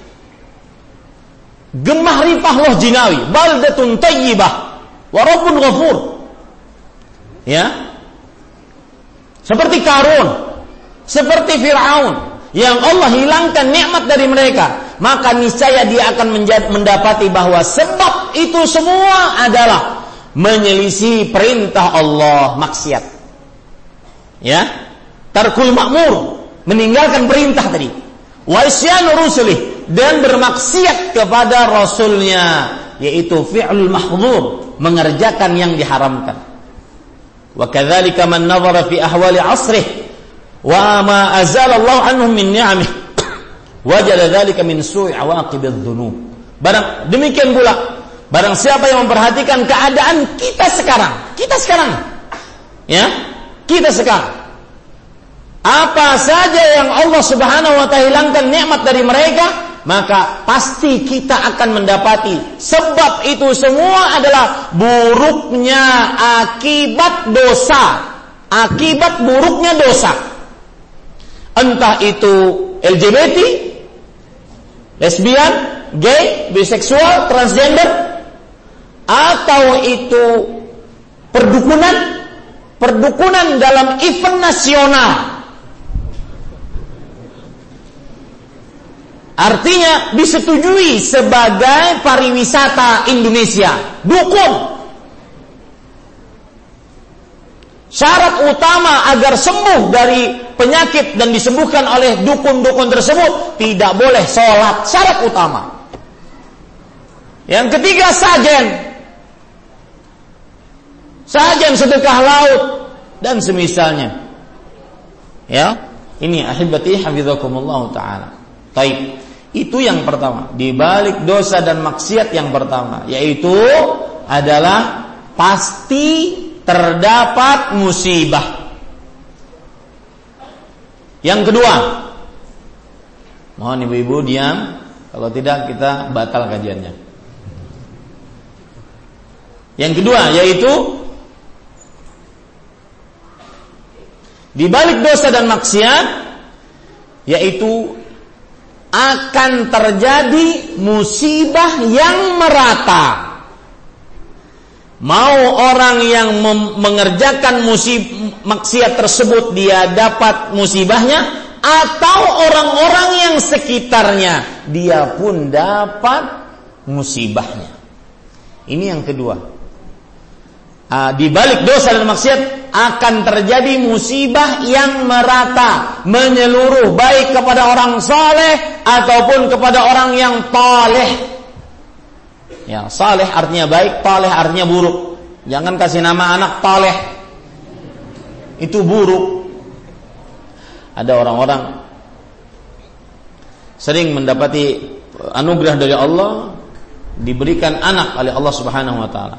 [SPEAKER 1] Gemah ripah loh jinawi, baldatun tayyibah wa rabbun ghafur. Ya. Seperti Qarun, seperti Fir'aun yang Allah hilangkan nikmat dari mereka, maka niscaya dia akan mendapati bahwa sebab itu semua adalah menyelisih perintah Allah, maksiat. Ya. Tarkul ma'mur, meninggalkan perintah tadi. Wa isyanu rusulih, dan bermaksiat kepada rasulnya, yaitu fi'lul mahdhur, mengerjakan yang diharamkan. Wa kadzalika man nadhara fi ahwali 'asrih wa ma azala Allah anhum min ni'amih wajada dzalika min su'i awaqibidz dzunub. Demikian pula barang siapa yang memperhatikan keadaan kita sekarang, ya, kita sekarang, apa saja yang Allah Subhanahu wa ta'ala hilangkan nikmat dari mereka, maka pasti kita akan mendapati sebab itu semua adalah buruknya akibat dosa, akibat buruknya dosa. Entah itu LGBT, lesbian, gay, biseksual, transgender, atau itu perdukunan dalam event nasional. Artinya disetujui sebagai pariwisata Indonesia. Dukun. Syarat utama agar sembuh dari penyakit dan disembuhkan oleh dukun-dukun tersebut, tidak boleh sholat. Syarat utama. Yang ketiga, sajen sedekah laut dan semisalnya. Ya, ini ahibati hafizakumullah taala. Taib. Itu yang pertama. Di balik dosa dan maksiat yang pertama, yaitu adalah pasti terdapat musibah. Yang kedua, mohon ibu-ibu diam, kalau tidak kita batal kajiannya. Yang kedua yaitu di balik dosa dan maksiat, yaitu akan terjadi musibah yang merata. Mau orang yang mengerjakan maksiat tersebut dia dapat musibahnya, atau orang-orang yang sekitarnya dia pun dapat musibahnya. Ini yang kedua. Di balik dosa dan maksiat akan terjadi musibah yang merata, menyeluruh, baik kepada orang saleh ataupun kepada orang yang taleh. Ya, saleh artinya baik, taleh artinya buruk. Jangan kasih nama anak taleh, itu buruk. Ada orang-orang sering mendapati anugerah dari Allah, diberikan anak oleh Allah Subhanahu wa taala.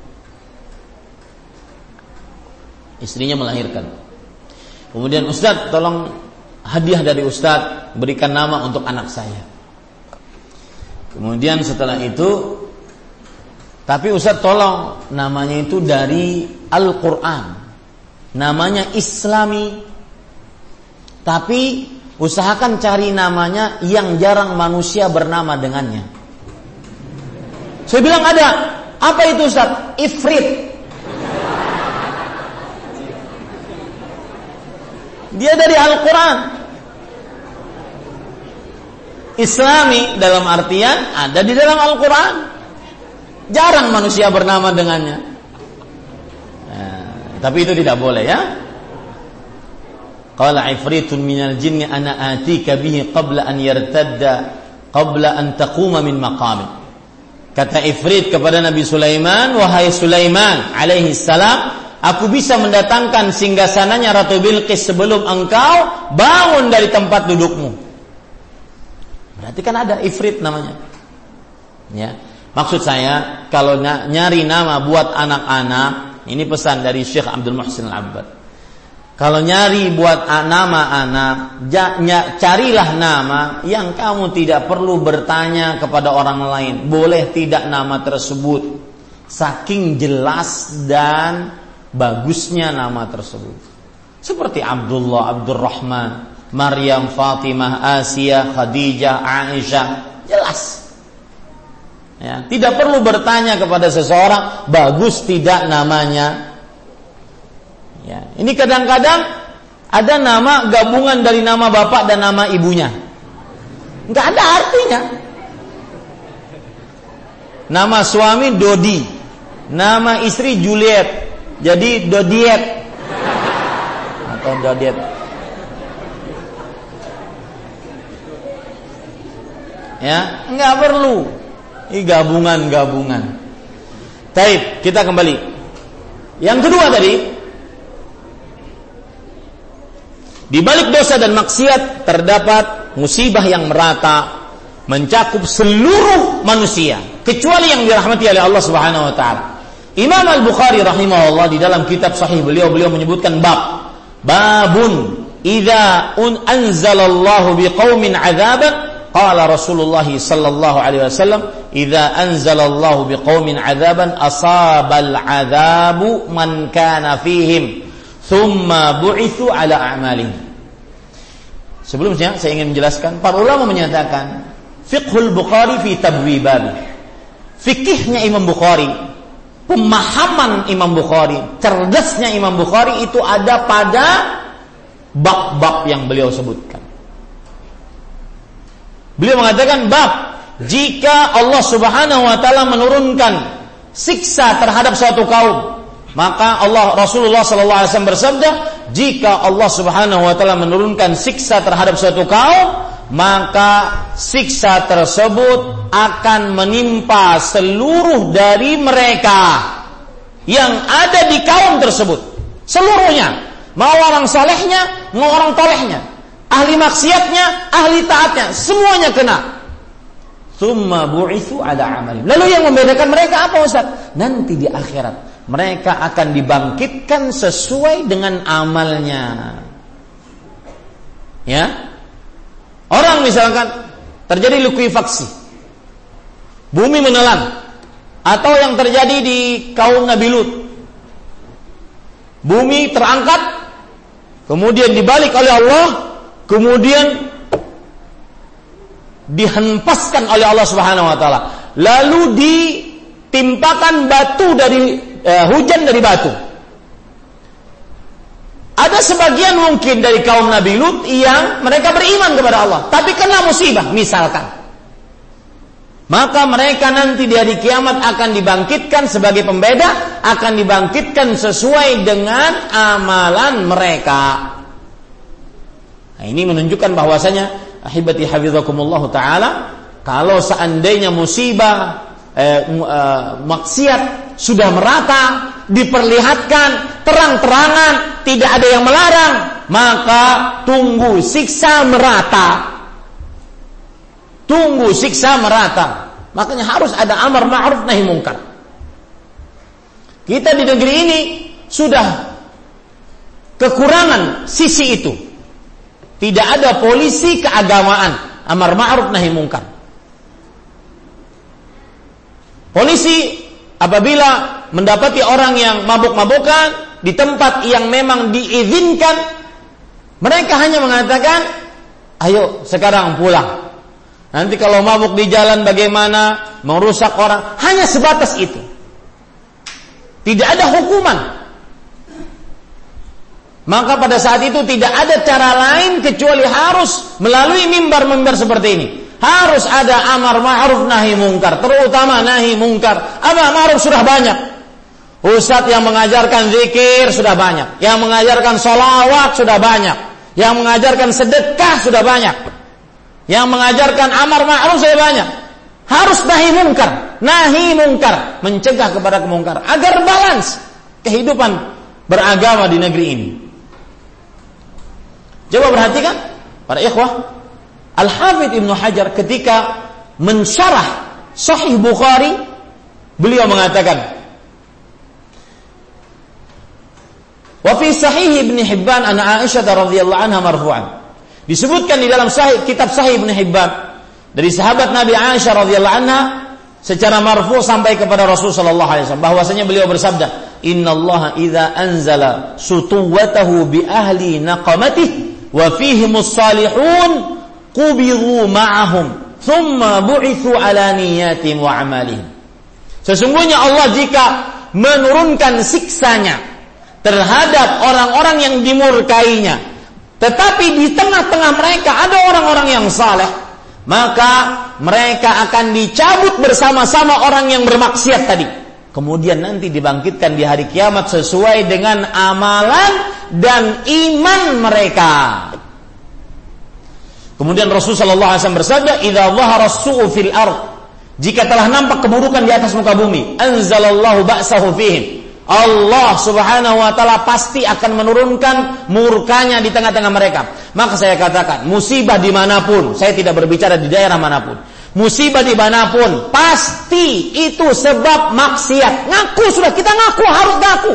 [SPEAKER 1] Istrinya melahirkan. Kemudian, Ustaz, tolong hadiah dari Ustaz, berikan nama untuk anak saya. Kemudian setelah itu, tapi Ustaz tolong namanya itu dari Al-Quran, namanya Islami, tapi usahakan cari namanya yang jarang manusia bernama dengannya. Saya bilang ada. Apa itu Ustaz? Ifrit. Dia dari Al-Quran. Islami dalam artian ada di dalam Al-Quran. Jarang manusia bernama dengannya. Tapi itu tidak boleh, ya. Qala ifritun minal jinni ana atika bihi qabla an yartadda qabla an taquma min maqami. Kata ifrit kepada Nabi Sulaiman, wahai Sulaiman alaihi salam, aku bisa mendatangkan singgasananya Ratu Bilqis sebelum engkau bangun dari tempat dudukmu. Berarti kan ada ifrit namanya. Ya. Maksud saya, kalau nyari nama buat anak-anak, ini pesan dari Syekh Abdul Muhsin Al-Abbad. Kalau nyari buat nama anak, carilah nama yang kamu tidak perlu bertanya kepada orang lain. Boleh tidak nama tersebut, saking jelas dan bagusnya nama tersebut. Seperti Abdullah, Abdurrahman, Maryam, Fatimah, Asia, Khadijah, Aisyah, jelas. Ya, tidak perlu bertanya kepada seseorang bagus tidak namanya. Ya, ini kadang-kadang ada nama gabungan dari nama bapak dan nama ibunya, nggak ada artinya. Nama suami Dodi, nama istri Juliet, jadi Dodiet atau Dodiet. Ya, nggak perlu. Ini gabungan-gabungan. Taib, kita kembali. Yang kedua tadi, di balik dosa dan maksiat terdapat musibah yang merata, mencakup seluruh manusia, kecuali yang dirahmati oleh Allah Subhanahu wa taala. Imam Al-Bukhari rahimahullah di dalam kitab sahih beliau menyebutkan babun idza anzalallahu biqaumin 'adzaban qala Rasulullah sallallahu alaihi wasallam idza anzalallahu biqaumin 'adzaban asabal 'adzabu man kana fihim thumma bu'itsu ala a'malihim. Sebelumnya saya ingin menjelaskan, para ulama menyatakan fiqhul Bukhari fi tabwibabi. Fikihnya Imam Bukhari, pemahaman Imam Bukhari, cerdasnya Imam Bukhari itu ada pada bab-bab yang beliau sebutkan. Beliau mengatakan jika Allah Subhanahu wa taala menurunkan siksa terhadap suatu kaum, maka Rasulullah sallallahu alaihi wasallam bersabda, jika Allah Subhanahu wa taala menurunkan siksa terhadap suatu kaum, maka siksa tersebut akan menimpa seluruh dari mereka yang ada di kaum tersebut. Seluruhnya, mau orang salehnya, mau orang tolehnya, ahli maksiatnya, ahli taatnya, semuanya kena. Tsumma bu'itsu ala amalihim. Lalu yang membedakan mereka apa, Ustaz? Nanti di akhirat mereka akan dibangkitkan sesuai dengan amalnya. Ya. Orang misalkan terjadi likuifaksi, bumi menelan, atau yang terjadi di kaum Nabi Lut, bumi terangkat, kemudian dibalik oleh Allah, kemudian dihempaskan oleh Allah Subhanahu wa taala, lalu ditimpakan batu dari hujan dari batu. Ada sebagian mungkin dari kaum Nabi Lut yang mereka beriman kepada Allah, tapi kena musibah misalkan, maka mereka nanti di hari kiamat akan dibangkitkan sebagai pembeda, akan dibangkitkan sesuai dengan amalan mereka. Nah, ini menunjukkan bahwasanya ahibati hafizakumullah taala, kalau seandainya musibah maksiat sudah merata, diperlihatkan terang-terangan, tidak ada yang melarang, maka tunggu siksa merata. Tunggu siksa merata. Makanya harus ada amar ma'ruf nahi munkar. Kita di negeri ini sudah kekurangan sisi itu. Tidak ada polisi keagamaan, amar ma'ruf nahi munkar. Polisi apabila mendapati orang yang mabuk-mabukan di tempat yang memang diizinkan, mereka hanya mengatakan, ayo sekarang pulang. Nanti kalau mabuk di jalan bagaimana, merusak orang, hanya sebatas itu. Tidak ada hukuman. Maka pada saat itu tidak ada cara lain kecuali harus melalui mimbar-mimbar seperti ini. Harus ada amar ma'ruf nahi munkar, terutama nahi munkar. Amar ma'ruf sudah banyak. Ustadz yang mengajarkan zikir sudah banyak, yang mengajarkan sholawat sudah banyak, yang mengajarkan sedekah sudah banyak, yang mengajarkan amar ma'ruf sudah banyak. Harus nahi munkar, mencegah kepada kemungkaran agar balance kehidupan beragama di negeri ini. Coba perhatikan para ikhwah, Al-Hafidz Ibnu Hajar ketika mensyarah Sahih Bukhari, beliau mengatakan, Wa fi sahih Ibnu Hibban an Aisyah radhiyallahu anha marfu'an. Disebutkan di dalam kitab Sahih Ibnu Hibban dari sahabat Nabi Aisyah radhiyallahu anha secara marfu' sampai kepada Rasul sallallahu alaihi wasallam bahwasanya beliau bersabda, "Innallaha idza anzala sutuwatahu bi ahli naqamatihi wa fihimus salihun qubidu ma'ahum thumma bu'itsu ala niyyatihim wa amalihim." Sesungguhnya Allah jika menurunkan siksanya terhadap orang-orang yang dimurkainya, tetapi di tengah-tengah mereka ada orang-orang yang saleh, maka mereka akan dicabut bersama-sama orang yang bermaksiat tadi. Kemudian nanti dibangkitkan di hari kiamat sesuai dengan amalan dan iman mereka. Kemudian Rasulullah SAW bersabda, "Idza dhahara as-su'u fil ard." Jika telah nampak keburukan di atas muka bumi, anzalallahu ba'sahu fihim. Allah Subhanahu wa taala pasti akan menurunkan murkanya di tengah-tengah mereka. Maka saya katakan, musibah dimanapun, saya tidak berbicara di daerah manapun, musibah dimanapun pasti itu sebab maksiat. Ngaku sudah, kita ngaku, harus ngaku.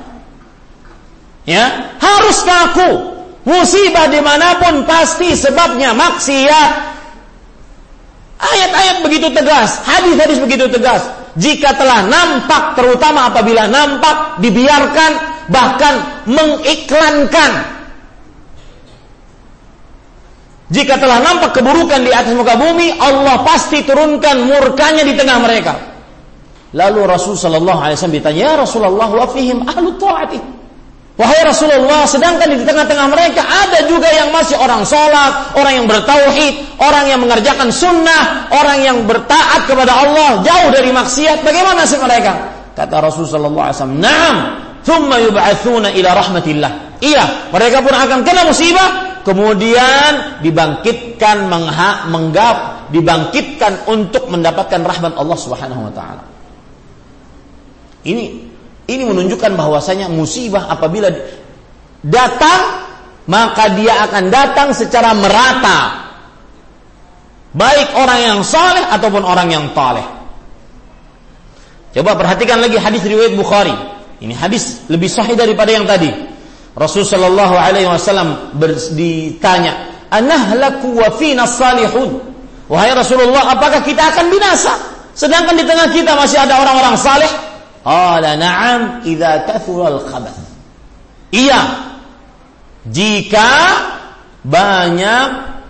[SPEAKER 1] Ya, harus ngaku. Musibah dimanapun pasti sebabnya maksiat. Ayat-ayat begitu tegas, hadis-hadis begitu tegas. Jika telah nampak, terutama apabila nampak, dibiarkan, bahkan mengiklankan. Jika telah nampak keburukan di atas muka bumi, Allah pasti turunkan murkanya di tengah mereka. Lalu Rasul sallallahu alaihi wasallam ditanya, "Ya Rasulullah, wa fihim ahlu ta'ati." Wahai Rasulullah, sedangkan di tengah-tengah mereka ada juga yang masih orang sholat, orang yang bertauhid, orang yang mengerjakan sunnah, orang yang bertaat kepada Allah, jauh dari maksiat. Bagaimana nasib mereka? Kata Rasulullah sallallahu alaihi wasallam, "Na'am, thumma yub'atsuna ila rahmatillah." Iya, mereka pun akan kena musibah, kemudian dibangkitkan dibangkitkan untuk mendapatkan rahmat Allah Subhanahu wa taala. Ini menunjukkan bahwasanya musibah apabila datang, maka dia akan datang secara merata, baik orang yang saleh ataupun orang yang taleh. Coba perhatikan lagi hadis riwayat Bukhari. Ini hadis lebih sahih daripada yang tadi. Rasulullah sallallahu alaihi wasallam ditanya, "Anahlaku wa fina salihun?" Wahai Rasulullah, apakah kita akan binasa sedangkan di tengah kita masih ada orang-orang saleh? Qala na'am idza kathura al-khabath. Iya, jika banyak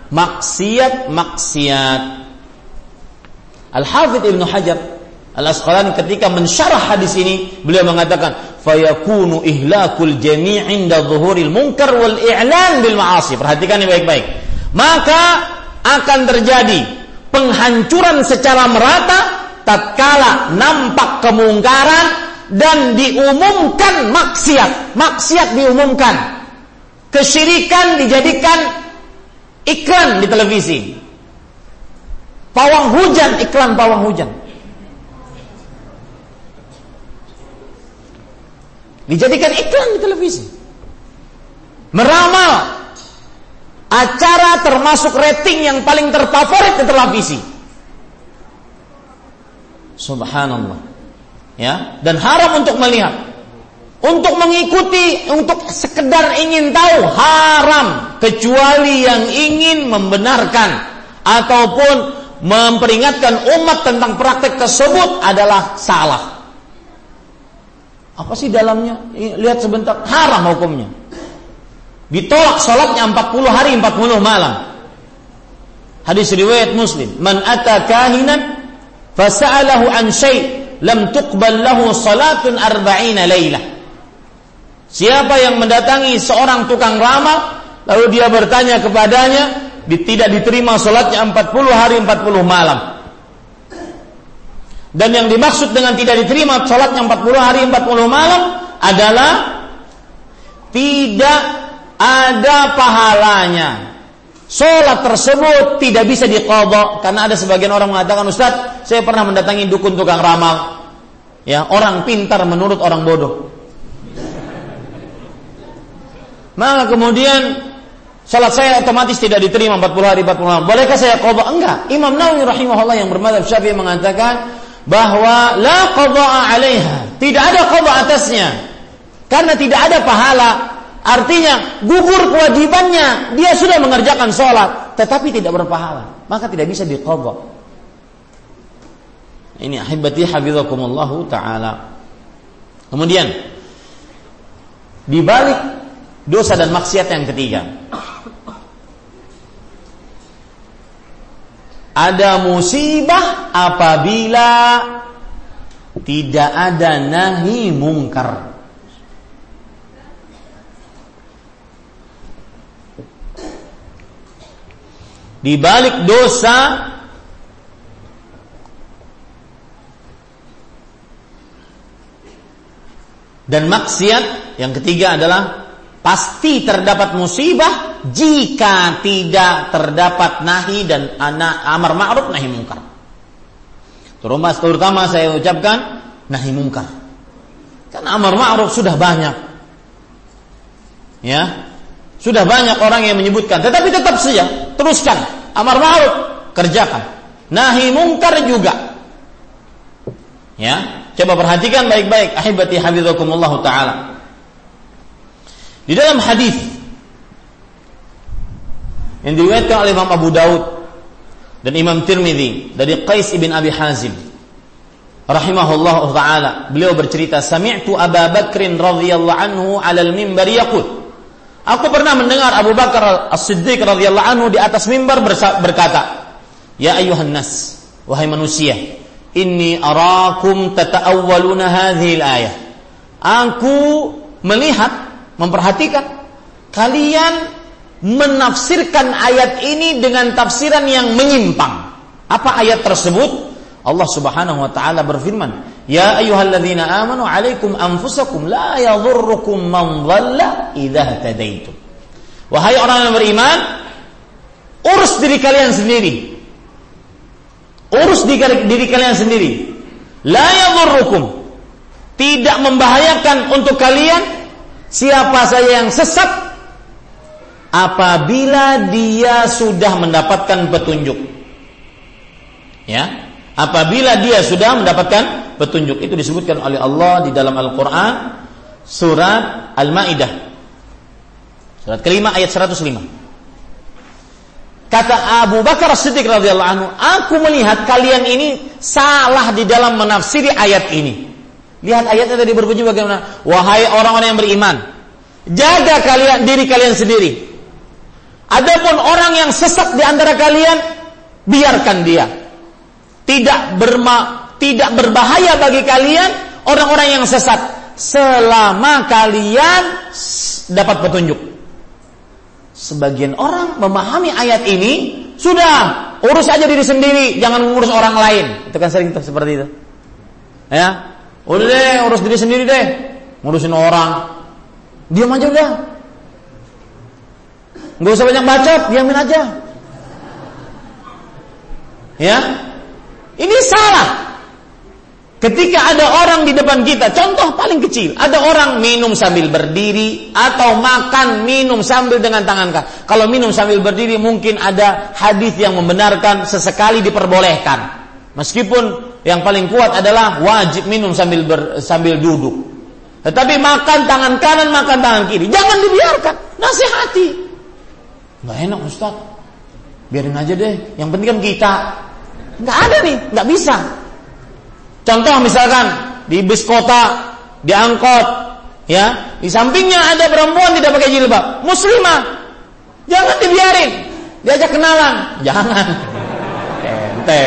[SPEAKER 1] maksiat. Al-Hafidz Ibnu Hajar Al-Asqalani ketika mensyarah hadis ini, beliau mengatakan, "Fayakunu ihlakul jami' 'inda dhuhuril munkar wal i'lan bil ma'asi." Perhatikan ini baik-baik. Maka akan terjadi penghancuran secara merata tatkala nampak kemungkaran dan diumumkan maksiat diumumkan, kesyirikan dijadikan iklan di televisi, pawang hujan, iklan pawang hujan dijadikan iklan di televisi, meramal acara termasuk rating yang paling terfavorit di televisi. Subhanallah. Ya, dan haram untuk melihat, untuk mengikuti, untuk sekedar ingin tahu, haram, kecuali yang ingin membenarkan ataupun memperingatkan umat tentang praktek tersebut adalah salah. Apa sih dalamnya? Lihat sebentar, haram hukumnya. Ditolak salatnya 40 hari 40 malam. Hadis riwayat Muslim, "Man ata kahinan fasa'alahu an syai' lam tuqbal lahu salatun 40 lailah." Siapa yang mendatangi seorang tukang ramal lalu dia bertanya kepadanya, tidak diterima salatnya 40 hari 40 malam. Dan yang dimaksud dengan tidak diterima salatnya 40 hari 40 malam adalah tidak ada pahalanya. Sholat tersebut tidak bisa diqadha, karena ada sebagian orang mengatakan, "Ustaz, saya pernah mendatangi dukun tukang ramal. Ya, orang pintar menurut orang bodoh." Maka kemudian sholat saya otomatis tidak diterima 40 hari 40 malam. Bolehkah saya qadha? Enggak. Imam Nawawi rahimahullah yang bermadzhab Syafi'i mengatakan bahwa la qadha'a 'alaiha, tidak ada qadha atasnya. karena tidak ada pahala. Artinya gugur kewajibannya, dia sudah mengerjakan sholat tetapi tidak berpahala, maka tidak bisa diqadha. Ini ahibati hafizakumullahu ta'ala. Kemudian di balik dosa dan maksiat yang ketiga, ada musibah apabila tidak ada nahi mungkar. Di balik dosa dan maksiat yang ketiga adalah pasti terdapat musibah jika tidak terdapat nahi dan amar ma'ruf nahi mungkar. Terutama saya ucapkan nahi mungkar. Karena amar ma'ruf sudah banyak. Ya. Sudah banyak orang yang menyebutkan, tetapi tetap saja teruskan amar ma'ruf, kerjakan. Nahi mungkar juga. Ya, coba perhatikan baik-baik ahibati hafizakumullah taala. Di dalam hadis yang diriwayatkan oleh Imam Abu Daud dan Imam Tirmidzi dari Qais ibn Abi Hazim rahimahullahu taala, beliau bercerita, sami'tu Abu Bakr radhiyallahu anhu 'alal mimbar yaqul, aku pernah mendengar Abu Bakar As-Siddiq radhiyallahu anhu di atas mimbar berkata, ya ayuhan nas, wahai manusia, inni arakum tata'awwaluna hadhil ayah. Aku melihat, memperhatikan kalian menafsirkan ayat ini dengan tafsiran yang menyimpang. Apa ayat tersebut? Allah Subhanahu wa taala berfirman, ya ayyuhalladzina amanu 'alaikum anfusakum la yadhurrukum man dhalla idza tadaitum. Wahai orang yang beriman, urus diri kalian sendiri. Urus diri kalian sendiri. La yadhurrukum, tidak membahayakan untuk kalian siapa saja yang sesat apabila dia sudah mendapatkan petunjuk. Ya, apabila dia sudah mendapatkan petunjuk. Itu disebutkan oleh Allah di dalam Al-Quran surat Al-Ma'idah surat kelima ayat 105. Kata Abu Bakar As-Siddiq radhiyallahu anhu, aku melihat kalian ini salah di dalam menafsiri ayat ini. Lihat ayatnya tadi berbunyi bagaimana? Wahai orang-orang yang beriman, jaga diri kalian sendiri. Adapun orang yang sesat di antara kalian, biarkan dia. Tidak berbahaya bagi kalian orang-orang yang sesat selama kalian dapat petunjuk. Sebagian orang memahami ayat ini, sudah urus aja diri sendiri, jangan ngurus orang lain. Itu kan sering seperti itu. Ya, udah deh, urus diri sendiri deh, ngurusin orang. Diam aja udah. Nggak usah banyak bacot, diamin aja. Ya, ini salah. Ketika ada orang di depan kita, contoh paling kecil, ada orang minum sambil berdiri atau makan minum sambil dengan tangan kanan. Kalau minum sambil berdiri mungkin ada hadis yang membenarkan sesekali diperbolehkan. Meskipun yang paling kuat adalah wajib minum sambil duduk. Tetapi makan tangan kanan, makan tangan kiri, jangan dibiarkan. Nasihati. Nggak enak Ustaz, biarin aja deh. Yang penting kan kita. Nggak ada nih, nggak bisa. Contoh misalkan di bis kota, di angkot, ya, di sampingnya ada perempuan tidak pakai jilbab, muslimah, jangan dibiarin, diajak kenalan, jangan, ente,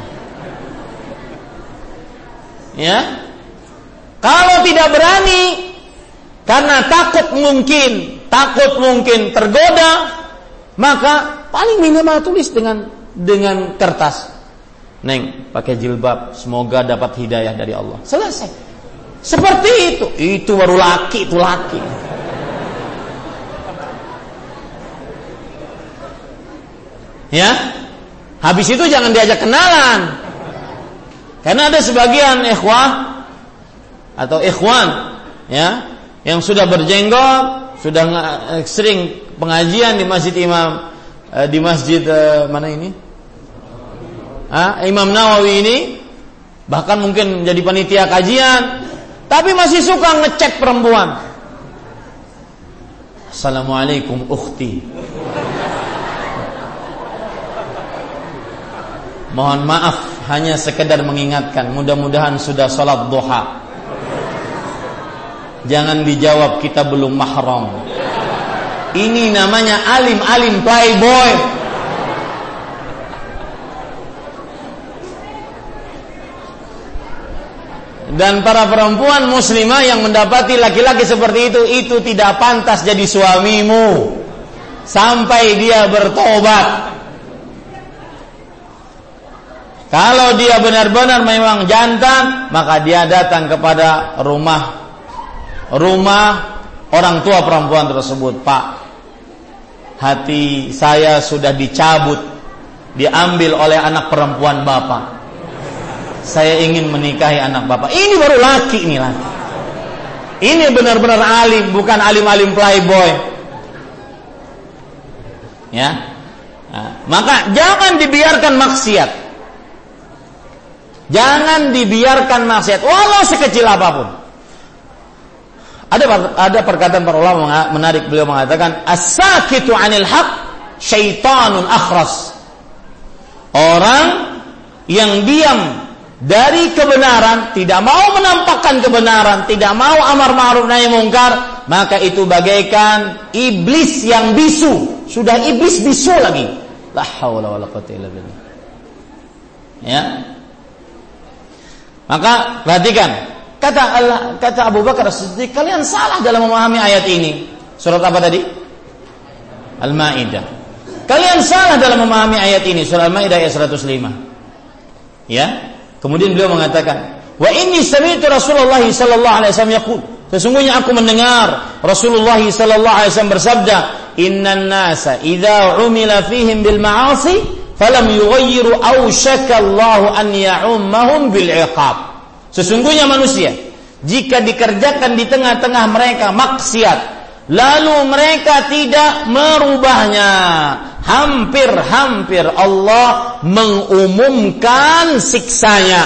[SPEAKER 1] ya. Kalau tidak berani, karena takut mungkin tergoda, maka paling minimal tulis dengan kertas. Neng, pakai jilbab, semoga dapat hidayah dari Allah. Selesai. Seperti itu. Itu baru laki, itu laki. Ya. Habis itu jangan diajak kenalan. Karena ada sebagian ikhwah atau ikhwan, ya, yang sudah berjenggot, sudah sering pengajian di masjid mana ini? Imam Nawawi ini, bahkan mungkin jadi panitia kajian, tapi masih suka ngecek perempuan. Assalamualaikum ukhti. Mohon maaf, hanya sekedar mengingatkan, mudah-mudahan sudah sholat duha. Jangan dijawab kita belum mahram. Ini namanya alim-alim playboy. Dan para perempuan muslimah yang mendapati laki-laki seperti itu tidak pantas jadi suamimu sampai dia bertobat. Kalau dia benar-benar memang jantan, maka dia datang kepada rumah orang tua perempuan tersebut. Pak, hati saya sudah dicabut, diambil oleh anak perempuan Bapak. Saya ingin menikahi anak Bapak. Ini baru laki, ini laki. Ini benar-benar alim, bukan alim-alim playboy. Ya. Nah, maka jangan dibiarkan maksiat. Jangan dibiarkan maksiat walau sekecil apapun. Ada perkataan para ulama menarik, beliau mengatakan as-sakitu 'anil haq syaitanun akhras. Orang yang diam dari kebenaran, tidak mau menampakkan kebenaran, tidak mau amar ma'ruf nahi mungkar, maka itu bagaikan iblis yang bisu. Sudah iblis bisu lagi. La haula wala quwwata illa billah. Ya. Maka perhatikan, kata Abu Bakar As-Siddiq, kalian salah dalam memahami ayat ini. Surat apa tadi? Al-Maidah. Kalian salah dalam memahami ayat ini. Surat Al-Maidah ayat 105. Ya. Kemudian beliau mengatakan, wa inni sami'tu Rasulullah sallallahu alaihi wasallam yaqul, sesungguhnya aku mendengar Rasulullah sallallahu alaihi wasallam bersabda, innan nasa idza umila fihim bil ma'asi falam yughayyiru awshaka Allah an ya'ummahum bil 'iqab. Sesungguhnya manusia jika dikerjakan di tengah-tengah mereka maksiat, lalu mereka tidak merubahnya, hampir-hampir Allah mengumumkan siksanya.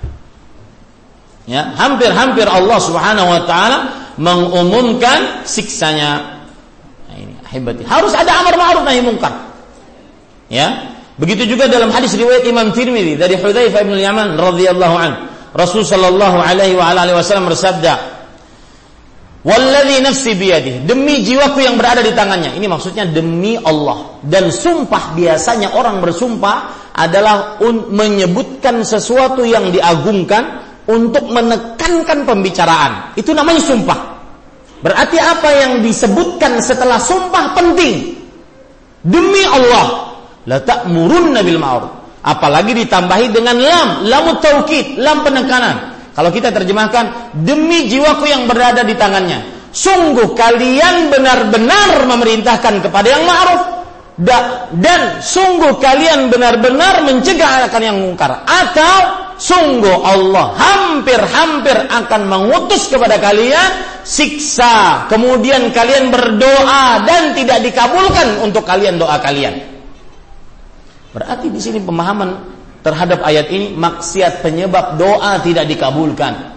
[SPEAKER 1] Ya, hampir-hampir Allah Subhanahu wa taala mengumumkan siksanya. Nah, ini hebat. Harus ada amar ma'ruf nahi munkar. Ya. Begitu juga dalam hadis riwayat Imam Tirmidzi dari Hudzaifah bin Yaman radhiyallahu anhu. Rasul sallallahu alaihi wa alihi wasallam bersabda, walladzi nafsi biyadihi, demi jiwaku yang berada di tangannya. Ini maksudnya demi Allah. Dan sumpah, biasanya orang bersumpah adalah menyebutkan sesuatu yang diagungkan untuk menekankan pembicaraan. Itu namanya sumpah. Berarti apa yang disebutkan setelah sumpah penting. Demi Allah, la ta'murunna bil ma'ruf. Apalagi ditambahi dengan lamut taukid, lam penekanan. Kalau kita terjemahkan, demi jiwaku yang berada di tangannya, sungguh kalian benar-benar memerintahkan kepada yang ma'ruf, dan sungguh kalian benar-benar mencegah akan yang mungkar. Atau sungguh Allah hampir-hampir akan mengutus kepada kalian siksa, kemudian kalian berdoa dan tidak dikabulkan untuk kalian doa kalian. Berarti di sini pemahaman terhadap ayat ini, maksiat penyebab doa tidak dikabulkan.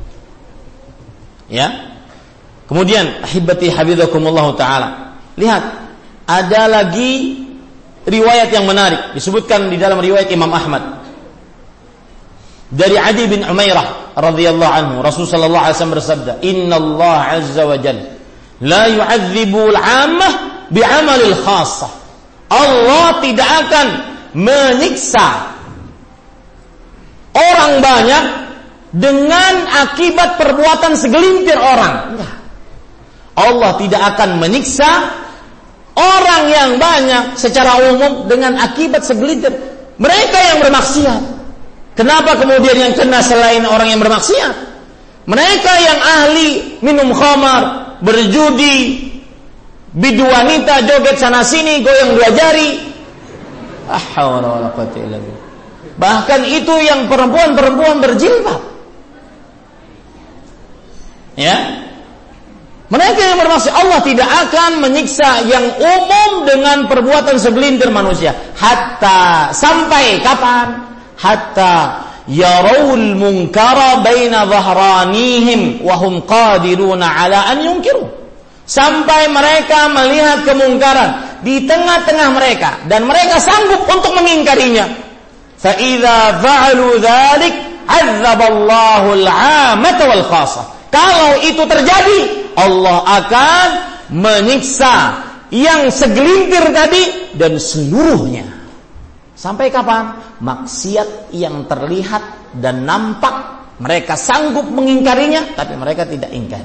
[SPEAKER 1] Ya. Kemudian ahibati habibakumullah taala. Lihat, ada lagi riwayat yang menarik disebutkan di dalam riwayat Imam Ahmad. Dari Adi bin Umairah radhiyallahu anhu, Rasulullah sallallahu alaihi wasallam bersabda, "Innallaha 'azza wa jalla la yu'adzibu al-'ammah bi'amalil khassah." Allah tidak akan menyiksa orang banyak dengan akibat perbuatan segelintir orang. Enggak. Allah tidak akan menyiksa orang yang banyak secara umum dengan akibat segelintir mereka yang bermaksiat. Kenapa kemudian yang kena selain orang yang bermaksiat? Mereka yang ahli minum khamar, berjudi, bidu wanita, joget sana sini, goyang dua jari. Bahkan itu yang perempuan-perempuan berjilbab. Ya. Mereka yang bermaksiat, Allah tidak akan menyiksa yang umum dengan perbuatan segelintir manusia. Hatta, sampai kapan? Hatta yarawul munkara baina dhahranihim wa hum qadiruna ala an yunkiru. sampai mereka melihat kemungkaran di tengah-tengah mereka dan mereka sanggup untuk mengingkarinya. Fa idza fa'alu dzalik 'adzaballahu al-'ammata wal khassah. Kalau itu terjadi, Allah akan menyiksa yang segelintir tadi dan seluruhnya. Sampai kapan? Maksiat yang terlihat dan nampak mereka sanggup mengingkarinya, tapi mereka tidak ingkari.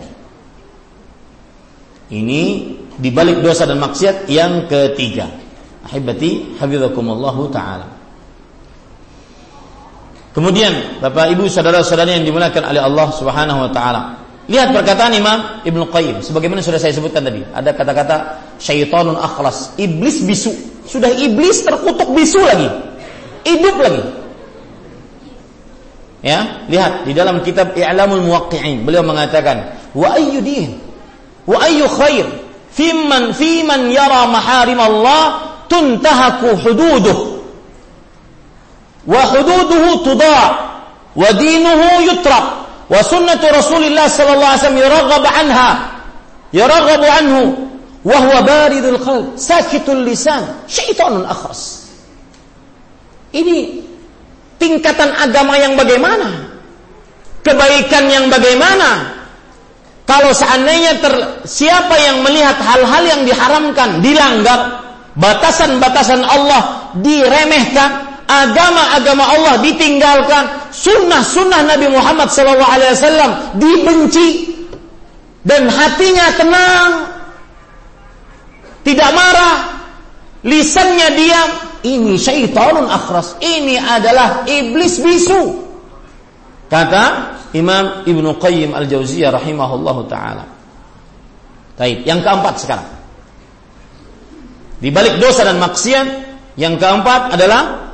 [SPEAKER 1] Ini dibalik dosa dan maksiat yang ketiga. Ahibati hafizakumullahu ta'ala. Kemudian Bapak Ibu saudara-saudari yang dimuliakan oleh Allah Subhanahu wa taala, lihat perkataan Imam Ibnu Qayyim sebagaimana sudah saya sebutkan tadi. Ada kata-kata syaitanun akhlas, iblis bisu. Sudah iblis terkutuk bisu lagi. Hidup lagi. Ya, lihat di dalam kitab I'lamul Muwaqqi'in beliau mengatakan, wa ayyu din wa ayyu khair fiman yara maharim Allah tuntahaku hududuh wa hududuhu tuda' wa dinuhu yutraq wa sunnatu Rasulillah sallallahu alaihi wasallam yaraghabu anhu wa huwa baridul qalb sakitul lisan syaitanun akhras. Ini tingkatan agama yang bagaimana? Kebaikan yang bagaimana? Kalau seandainya siapa yang melihat hal-hal yang diharamkan dilanggar, batasan-batasan Allah diremehkan, agama-agama Allah ditinggalkan, sunnah-sunnah Nabi Muhammad SAW dibenci, dan hatinya tenang, tidak marah, lisannya diam, ini syaitanun akhras, ini adalah iblis bisu. Kata Imam Ibnu Qayyim Al-Jauziyah rahimahullahu ta'ala. Baik, yang keempat sekarang. Di balik dosa dan maksiat, yang keempat adalah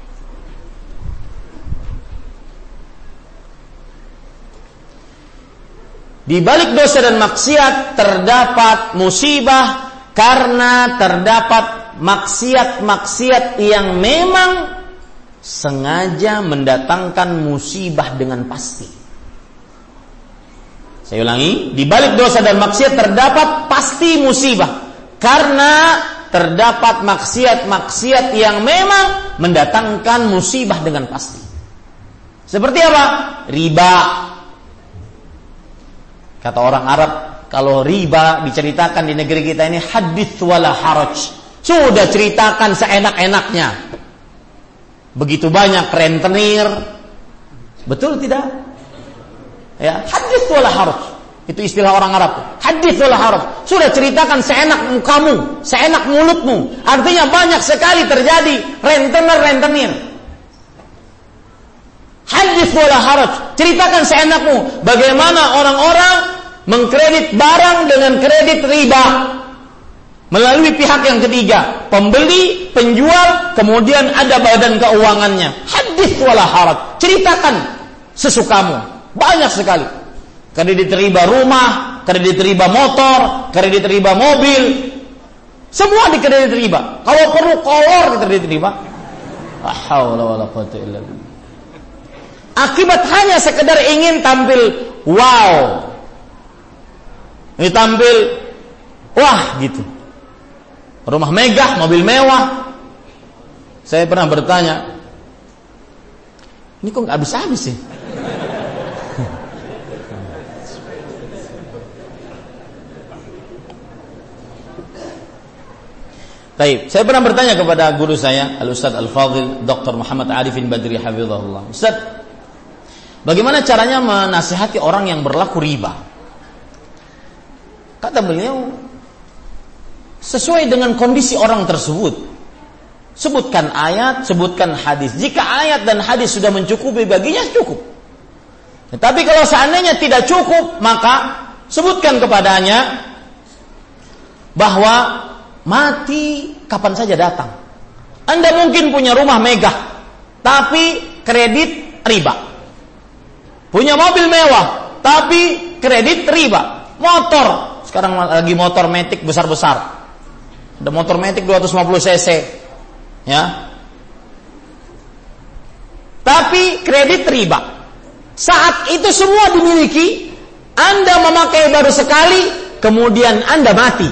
[SPEAKER 1] di balik dosa dan maksiat terdapat musibah karena terdapat maksiat-maksiat yang memang sengaja mendatangkan musibah dengan pasti. Saya ulangi, di balik dosa dan maksiat terdapat pasti musibah karena terdapat maksiat-maksiat yang memang mendatangkan musibah dengan pasti. Seperti apa? Riba. Kata orang Arab, kalau riba diceritakan di negeri kita ini hadits wala haraj. Sudah ceritakan seenak-enaknya. Begitu banyak rentenir. Betul tidak? Ya, hadits wala haraj. Itu istilah orang Arab. Hadits wala haraj. Sudah ceritakan seenak kamu, seenak mulutmu. Artinya banyak sekali terjadi rentenir. Hadits wala haraj. Ceritakan seenakmu bagaimana orang-orang mengkredit barang dengan kredit riba melalui pihak yang ketiga, pembeli, penjual, kemudian ada badan keuangannya. Hadits wala haraj. Ceritakan sesukamu. Banyak sekali. Kredit riba rumah, kredit riba motor, kredit riba mobil. Semua di kredit riba. Kalau perlu kolor di kredit riba. La haula wala quwwata illa billah. Akibat hanya sekedar ingin tampil wow. Ini tampil wah gitu. Rumah megah, mobil mewah. Saya pernah bertanya, ini kok nggak habis-habis sih? Baik, saya pernah bertanya kepada guru saya, Al-Ustaz Al-Fadhil Dr. Muhammad Arifin Badri hafizahullah. Ustaz, bagaimana caranya menasihati orang yang berlaku riba? Kata beliau, sesuai dengan kondisi orang tersebut. Sebutkan ayat, sebutkan hadis. Jika ayat dan hadis sudah mencukupi baginya, cukup. Tetapi kalau seandainya tidak cukup, maka sebutkan kepadanya bahwa mati kapan saja datang. Anda mungkin punya rumah megah, tapi kredit riba. Punya mobil mewah, tapi kredit riba. Motor, sekarang lagi motor matic besar-besar. Ada motor matic 250 cc. Ya. Tapi kredit riba. Saat itu semua dimiliki, Anda memakai baru sekali, kemudian Anda mati.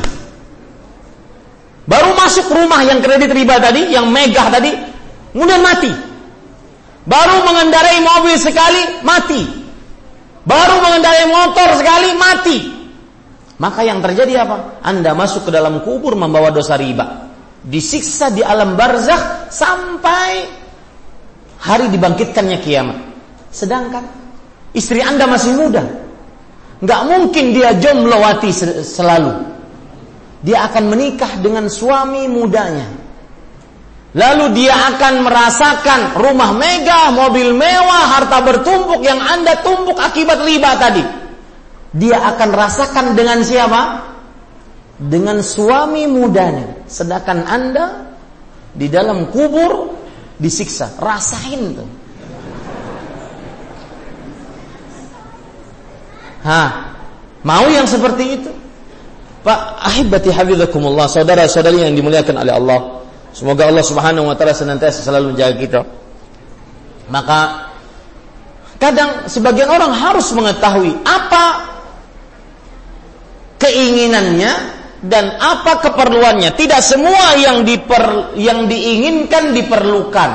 [SPEAKER 1] Baru masuk rumah yang kredit riba tadi, yang megah tadi, kemudian mati. Baru mengendarai mobil sekali, mati. Baru mengendarai motor sekali, mati. Maka yang terjadi apa? Anda masuk ke dalam kubur membawa dosa riba. Disiksa di alam barzakh sampai hari dibangkitkannya kiamat. Sedangkan istri Anda masih muda. Nggak mungkin dia jomblowati selalu. Dia akan menikah dengan suami mudanya. Lalu dia akan merasakan rumah megah, mobil mewah, harta bertumpuk yang Anda tumpuk akibat riba tadi. Dia akan rasakan dengan siapa? Dengan suami mudanya. Sedangkan Anda di dalam kubur disiksa. Rasain tuh. Mau yang seperti itu? Pak, ahibati hafizakumullah, saudara-saudari yang dimuliakan oleh Allah. Semoga Allah Subhanahu wa taala senantiasa selalu menjaga kita. Maka kadang sebagian orang harus mengetahui apa keinginannya dan apa keperluannya. Tidak semua yang diinginkan diperlukan.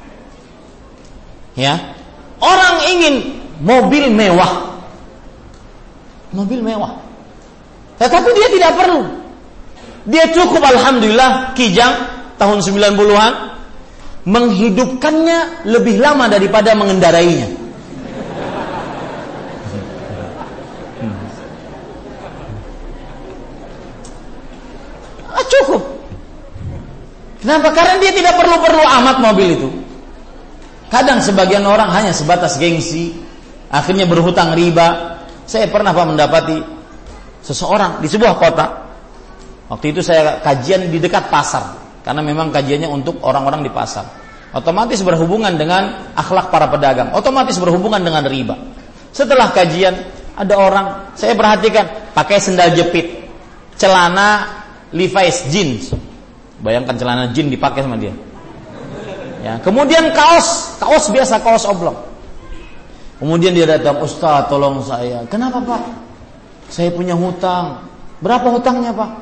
[SPEAKER 1] Ya. Orang ingin mobil mewah. Mobil mewah. Tetapi dia tidak perlu. Dia cukup alhamdulillah Kijang tahun 90-an menghidupkannya lebih lama daripada mengendarainya. Cukup. Kenapa? Karena dia tidak perlu-perlu amat mobil itu. Kadang sebagian orang hanya sebatas gengsi, akhirnya berhutang riba. Saya pernah mendapati seseorang di sebuah kota. Waktu itu saya kajian di dekat pasar, karena memang kajiannya untuk orang-orang di pasar. Otomatis berhubungan dengan akhlak para pedagang, otomatis berhubungan dengan riba. Setelah kajian, ada orang, saya perhatikan, pakai sendal jepit, celana Levi's jeans. Bayangkan celana jeans dipakai sama dia. Ya, kemudian kaos biasa, kaos oblong. Kemudian dia datang, Ustaz tolong saya. Kenapa Pak? Saya punya hutang. Berapa hutangnya Pak?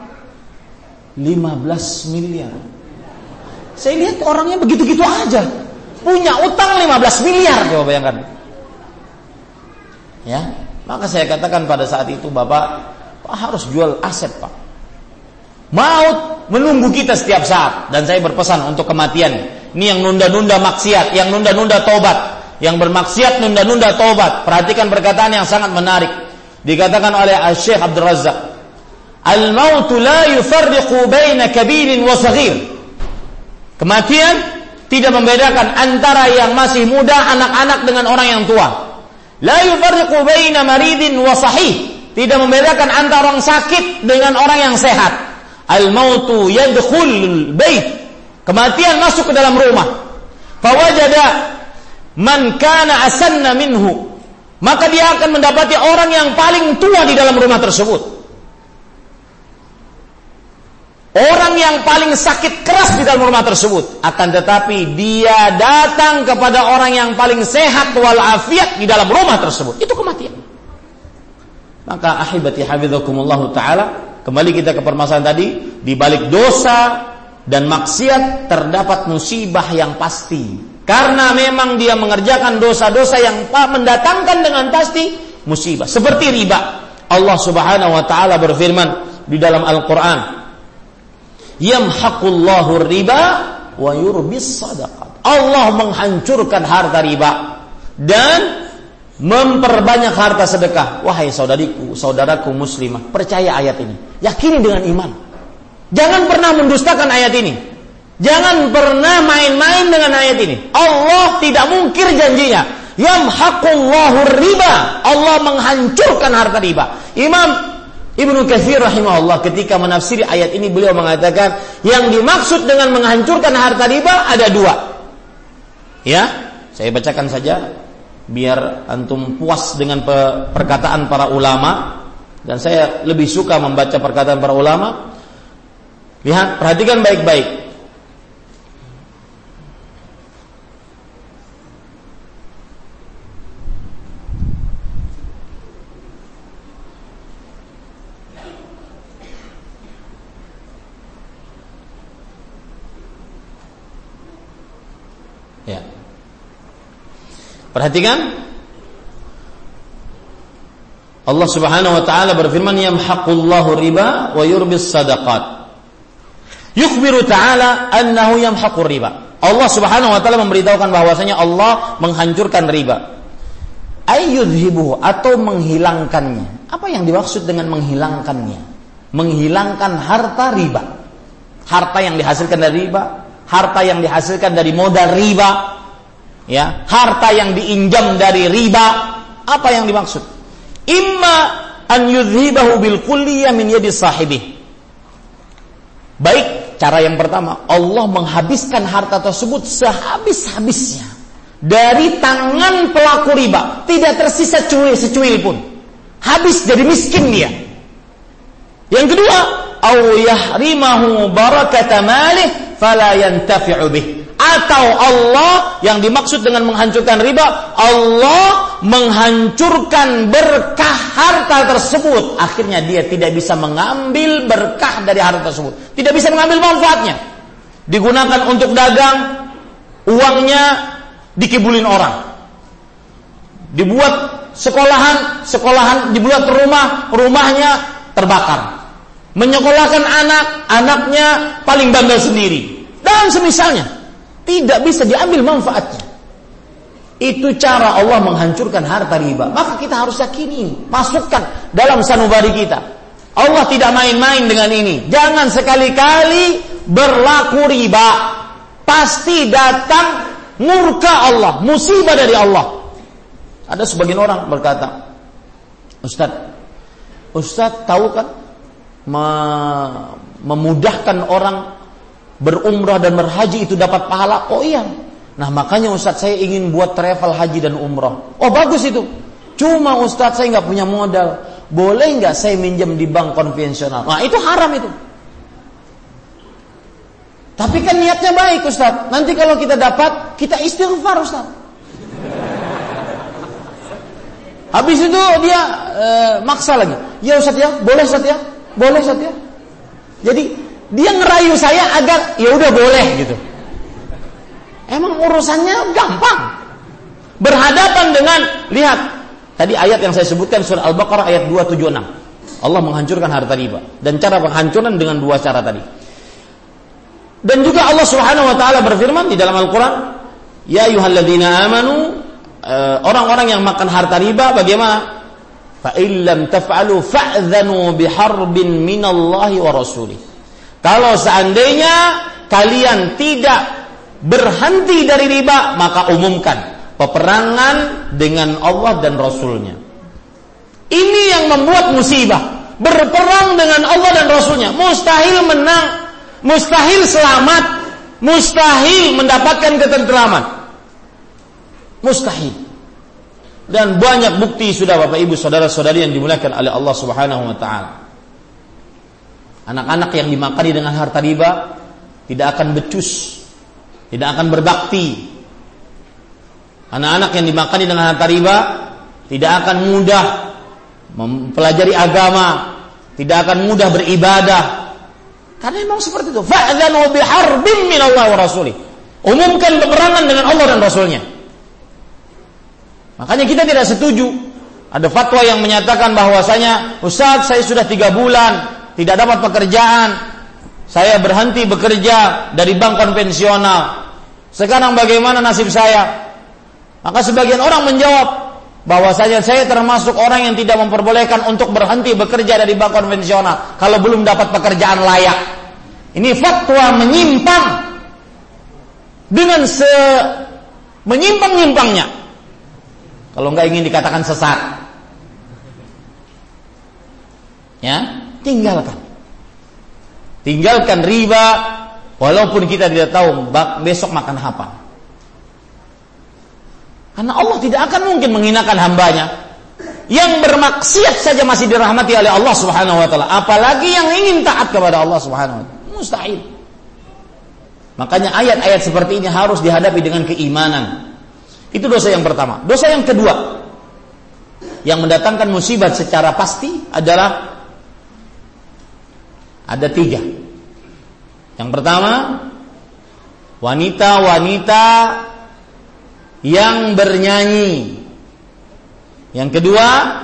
[SPEAKER 1] 15 miliar. Saya lihat orangnya begitu-gitu aja. Punya utang 15 miliar. Coba bayangkan. Ya, maka saya katakan pada saat itu, Bapak harus jual aset Pak. Maut menunggu kita setiap saat. Dan saya berpesan untuk kematian. Ini yang nunda-nunda maksiat, yang nunda-nunda tobat. Yang bermaksiat nunda-nunda taubat. Perhatikan perkataan yang sangat menarik. Dikatakan oleh Syekh Abdul Razak, al-mautu la yufarriqu baina kabirin wa saghir. Kematian tidak membedakan antara yang masih muda, anak-anak, dengan orang yang tua. La yufarriqu baina maridin wa sahih. Tidak membedakan antara orang sakit dengan orang yang sehat. Al-mautu yadkhulul bait. Kematian masuk ke dalam rumah. Fawajada man kana asanna minhu, maka dia akan mendapati orang yang paling tua di dalam rumah tersebut. Orang yang paling sakit keras di dalam rumah tersebut. Akan tetapi dia datang kepada orang yang paling sehat walafiat di dalam rumah tersebut. Itu kematian. Maka ahibati hafizakumullah ta'ala, kembali kita ke permasalahan tadi. Di balik dosa dan maksiat terdapat musibah yang pasti. Karena memang dia mengerjakan dosa-dosa yang mendatangkan dengan pasti musibah. Seperti riba. Allah Subhanahu wa taala berfirman di dalam Al-Qur'an, "Yamhaqullahu riba wa yurbis shadaqat." Allah menghancurkan harta riba dan memperbanyak harta sedekah. Wahai saudaraku muslimah, percaya ayat ini. Yakini dengan iman. Jangan pernah mendustakan ayat ini. Jangan pernah main-main dengan ayat ini. Allah tidak mungkir janjinya. Yamhaqullahu riba. Allah menghancurkan harta riba. Imam Ibnu Katsir rahimahullah ketika menafsiri ayat ini, beliau mengatakan yang dimaksud dengan menghancurkan harta riba ada dua. Ya, saya bacakan saja biar antum puas dengan perkataan para ulama, dan saya lebih suka membaca perkataan para ulama. Lihat, perhatikan baik-baik. Perhatikan. Allah Subhanahu wa taala berfirman, yamhaqullahu riba wa yurbis sadaqat. Yukhbiru ta'ala annahu yamhaqur riba. Allah Subhanahu wa taala memberitahukan bahwasanya Allah menghancurkan riba. Ayyudhibuhu, atau menghilangkannya. Apa yang dimaksud dengan menghilangkannya? Menghilangkan harta riba. Harta yang dihasilkan dari riba, harta yang dihasilkan dari modal riba, ya, harta yang diinjam dari riba. Apa yang dimaksud? Imma an yudhibahu bil kulliyah min yadi sahibih. Baik, cara yang pertama, Allah menghabiskan harta tersebut sehabis-habisnya dari tangan pelaku riba, tidak tersisa secuil pun. Habis, jadi miskin dia. Yang kedua, au yahrimahu barakata malih fala yantafi'u bih. Atau Allah, yang dimaksud dengan menghancurkan riba, Allah menghancurkan berkah harta tersebut. Akhirnya dia tidak bisa mengambil berkah dari harta tersebut, tidak bisa mengambil manfaatnya. Digunakan untuk dagang, uangnya dikibulin orang. Dibuat sekolahan dibuat rumahnya terbakar. Menyekolahkan anaknya paling bandel sendiri. Dan semisalnya, tidak bisa diambil manfaatnya. Itu cara Allah menghancurkan harta riba. Maka kita harus yakini, masukkan dalam sanubari kita. Allah tidak main-main dengan ini. Jangan sekali-kali berlaku riba. Pasti datang murka Allah, musibah dari Allah. Ada sebagian orang berkata, Ustaz tahu kan memudahkan orang berumrah dan berhaji itu dapat pahala? Oh iya. Nah makanya Ustaz saya ingin buat travel haji dan umrah. Oh bagus itu. Cuma Ustaz saya nggak punya modal. Boleh nggak saya minjem di bank konvensional? Nah itu haram itu. Tapi kan niatnya baik Ustaz. Nanti kalau kita dapat, kita istighfar Ustaz. Habis itu dia maksa lagi. Ya Ustaz ya, boleh Ustaz ya, boleh Ustaz ya. Jadi dia ngerayu saya agar ya udah boleh gitu. Emang urusannya gampang. Berhadapan dengan, lihat tadi ayat yang saya sebutkan surah Al-Baqarah ayat 276. Allah menghancurkan harta riba, dan cara penghancuran dengan dua cara tadi. Dan juga Allah Subhanahu wa taala berfirman di dalam Al-Qur'an, ya ayyuhalladzina amanu, orang-orang yang makan harta riba bagaimana? Fa illam taf'alu fa'dhanu biharbin minallahi wa rasulih. Kalau seandainya kalian tidak berhenti dari riba, maka umumkan peperangan dengan Allah dan Rasulnya. Ini yang membuat musibah. Berperang dengan Allah dan Rasulnya, mustahil menang, mustahil selamat, mustahil mendapatkan ketentraman. Mustahil. Dan banyak bukti sudah Bapak Ibu saudara-saudari yang dimuliakan oleh Allah Subhanahu wa taala. Anak-anak yang dimakani dengan harta riba tidak akan becus, tidak akan berbakti. Anak-anak yang dimakani dengan harta riba tidak akan mudah mempelajari agama, tidak akan mudah beribadah. Karena memang seperti itu. Fa'dzanu biharbin minallahi wa rasulih. Umumkan peperangan dengan Allah dan Rasulnya. Makanya kita tidak setuju. Ada fatwa yang menyatakan bahwasanya, Ustaz saya sudah 3 bulan tidak dapat pekerjaan, saya berhenti bekerja dari bank konvensional. Sekarang bagaimana nasib saya? Maka sebagian orang menjawab bahwasanya saya termasuk orang yang tidak memperbolehkan untuk berhenti bekerja dari bank konvensional kalau belum dapat pekerjaan layak. Ini fatwa menyimpang dengan menyimpang-nyimpangnya. Kalau enggak ingin dikatakan sesat. Ya, tinggalkan riba, walaupun kita tidak tahu besok makan apa. Karena Allah tidak akan mungkin menghinakan hambanya. Yang bermaksiat saja masih dirahmati oleh Allah Subhanahu wa taala, apalagi yang ingin taat kepada Allah Subhanahu wa taala. Mustahil. Makanya ayat-ayat seperti ini harus dihadapi dengan keimanan. Itu dosa yang pertama. Dosa yang kedua yang mendatangkan musibah secara pasti adalah ada 3. Yang pertama, wanita-wanita yang bernyanyi. Yang kedua,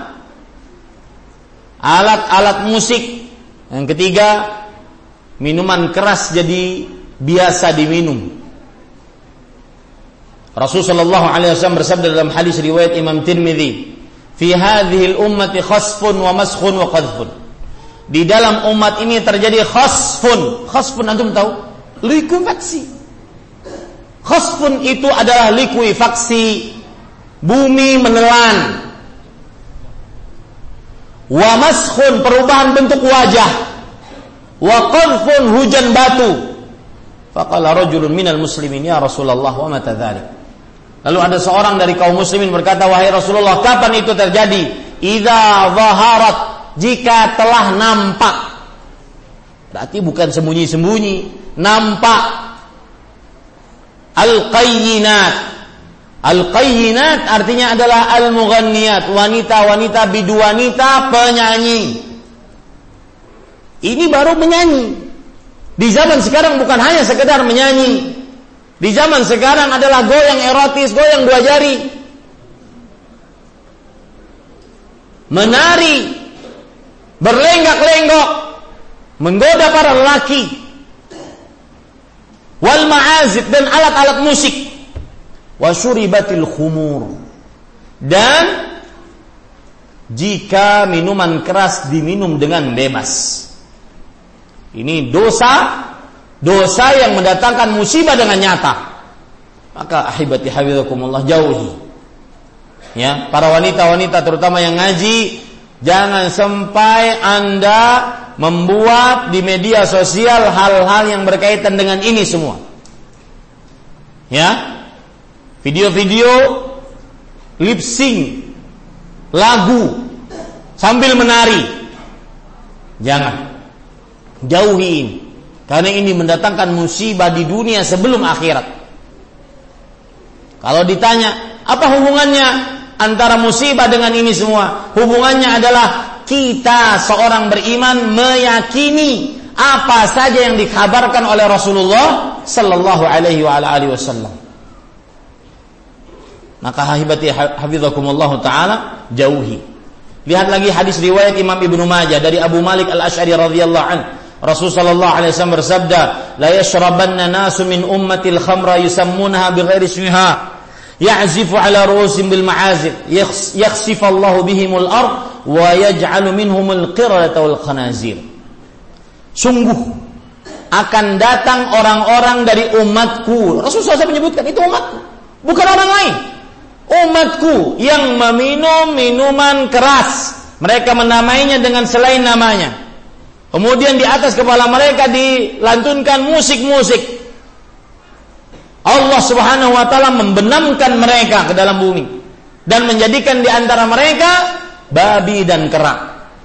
[SPEAKER 1] alat-alat musik. Yang ketiga, minuman keras jadi biasa diminum. Rasulullah sallallahu alaihi wasallam bersabda dalam hadis riwayat Imam Tirmidzi, "Fi hadhil ummati khasfun wa maskhun wa qadhfun." Di dalam umat ini terjadi khasfun. Khasfun antum tahu? Likuifaksi. Khasfun itu adalah likuifaksi, bumi menelan. Wa maskhun, perubahan bentuk wajah. Wa qadhfun, hujan batu. Faqala rajulun minal muslimin, ya Rasulullah, wa mata dzalik? Lalu ada seorang dari kaum muslimin berkata, wahai Rasulullah, kapan itu terjadi? Idza zaharat, jika telah nampak. Berarti bukan sembunyi-sembunyi, nampak. Al-qayyinat. Al-qayyinat artinya adalah al-mughanniyat, wanita-wanita biduanita penyanyi. Ini baru menyanyi. Di zaman sekarang bukan hanya sekedar menyanyi. Di zaman sekarang adalah goyang erotis, goyang dua jari, menari, berlenggak-lenggok, menggoda para lelaki, wal ma'azif, dan alat-alat musik, wa syuribatil khumur, dan jika minuman keras diminum dengan bebas. Ini dosa yang mendatangkan musibah dengan nyata. Maka ahibati hafizakumullah, jauhi. Ya, para wanita-wanita terutama yang ngaji, jangan sampai Anda membuat di media sosial hal-hal yang berkaitan dengan ini semua. Ya. Video-video lip sync lagu sambil menari. Jangan. Jauhi ini. Karena ini mendatangkan musibah di dunia sebelum akhirat. Kalau ditanya, apa hubungannya antara musibah dengan ini semua? Hubungannya adalah kita seorang beriman meyakini apa saja yang dikabarkan oleh Rasulullah sallallahu alaihi wasallam. Maka hahibati hafizakumullah taala, jauhi. Lihat lagi hadis riwayat Imam Ibnu Majah dari Abu Malik Al-Asy'ari radhiyallahu anhu. Rasul sallallahu alaihi wasallam bersabda, la yashrabanna nasu min ummatil khamra yusammunaha bighairi ismiha ya'zifu ala ru'usihim bil ma'azif yakhsifallahu bihimul ard wa yaj'alu minhumul qiradata wal khanazir. Sungguh akan datang orang-orang dari umatku. Rasul SAW menyebutkan itu umatku, bukan orang lain. Umatku yang meminum minuman keras, mereka menamainya dengan selain namanya. Kemudian di atas kepala mereka dilantunkan musik-musik. Allah Subhanahu wa taala membenamkan mereka ke dalam bumi dan menjadikan di antara mereka babi dan kera.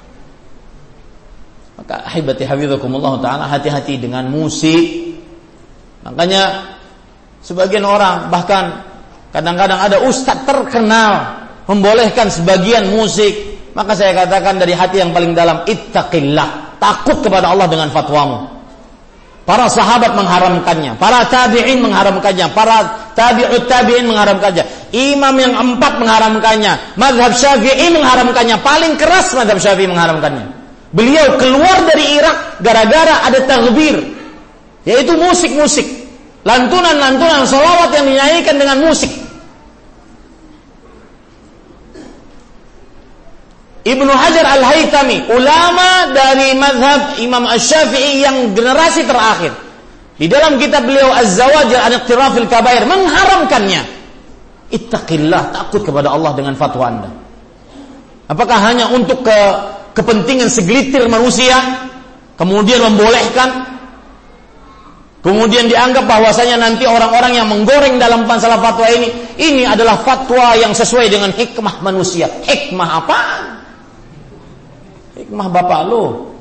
[SPEAKER 1] Maka ahibati hafizakumullah taala, hati-hati dengan musik. Makanya sebagian orang, bahkan kadang-kadang ada ustaz terkenal membolehkan sebagian musik. Maka saya katakan dari hati yang paling dalam, ittaqillah. Takut kepada Allah dengan fatwamu. Para sahabat mengharamkannya, para tabi'in mengharamkannya, para tabi'ut tabi'in mengharamkannya, imam yang 4 mengharamkannya, mazhab Syafi'i mengharamkannya, paling keras mazhab Syafi'i mengharamkannya. Beliau keluar dari Irak gara-gara ada taghbir, yaitu musik-musik, lantunan-lantunan salawat yang dinyanyikan dengan musik. Ibnu Hajar Al-Haytami, ulama dari mazhab Imam Asy-Syafi'i yang generasi terakhir, di dalam kitab beliau Az-Zawajir an Iqtirafil Kabair mengharamkannya. Ittaqillah, takut kepada Allah dengan fatwa Anda. Apakah hanya untuk kepentingan segelintir manusia kemudian membolehkan, kemudian dianggap bahwasanya nanti orang-orang yang menggoreng dalam masalah fatwa ini adalah fatwa yang sesuai dengan hikmah manusia. Hikmah apa? Hikmah bapak lo.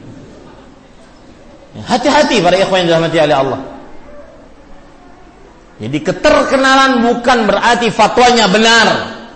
[SPEAKER 1] Hati-hati para ikhwan yang dirahmati oleh Allah. Jadi keterkenalan bukan berarti fatwanya benar,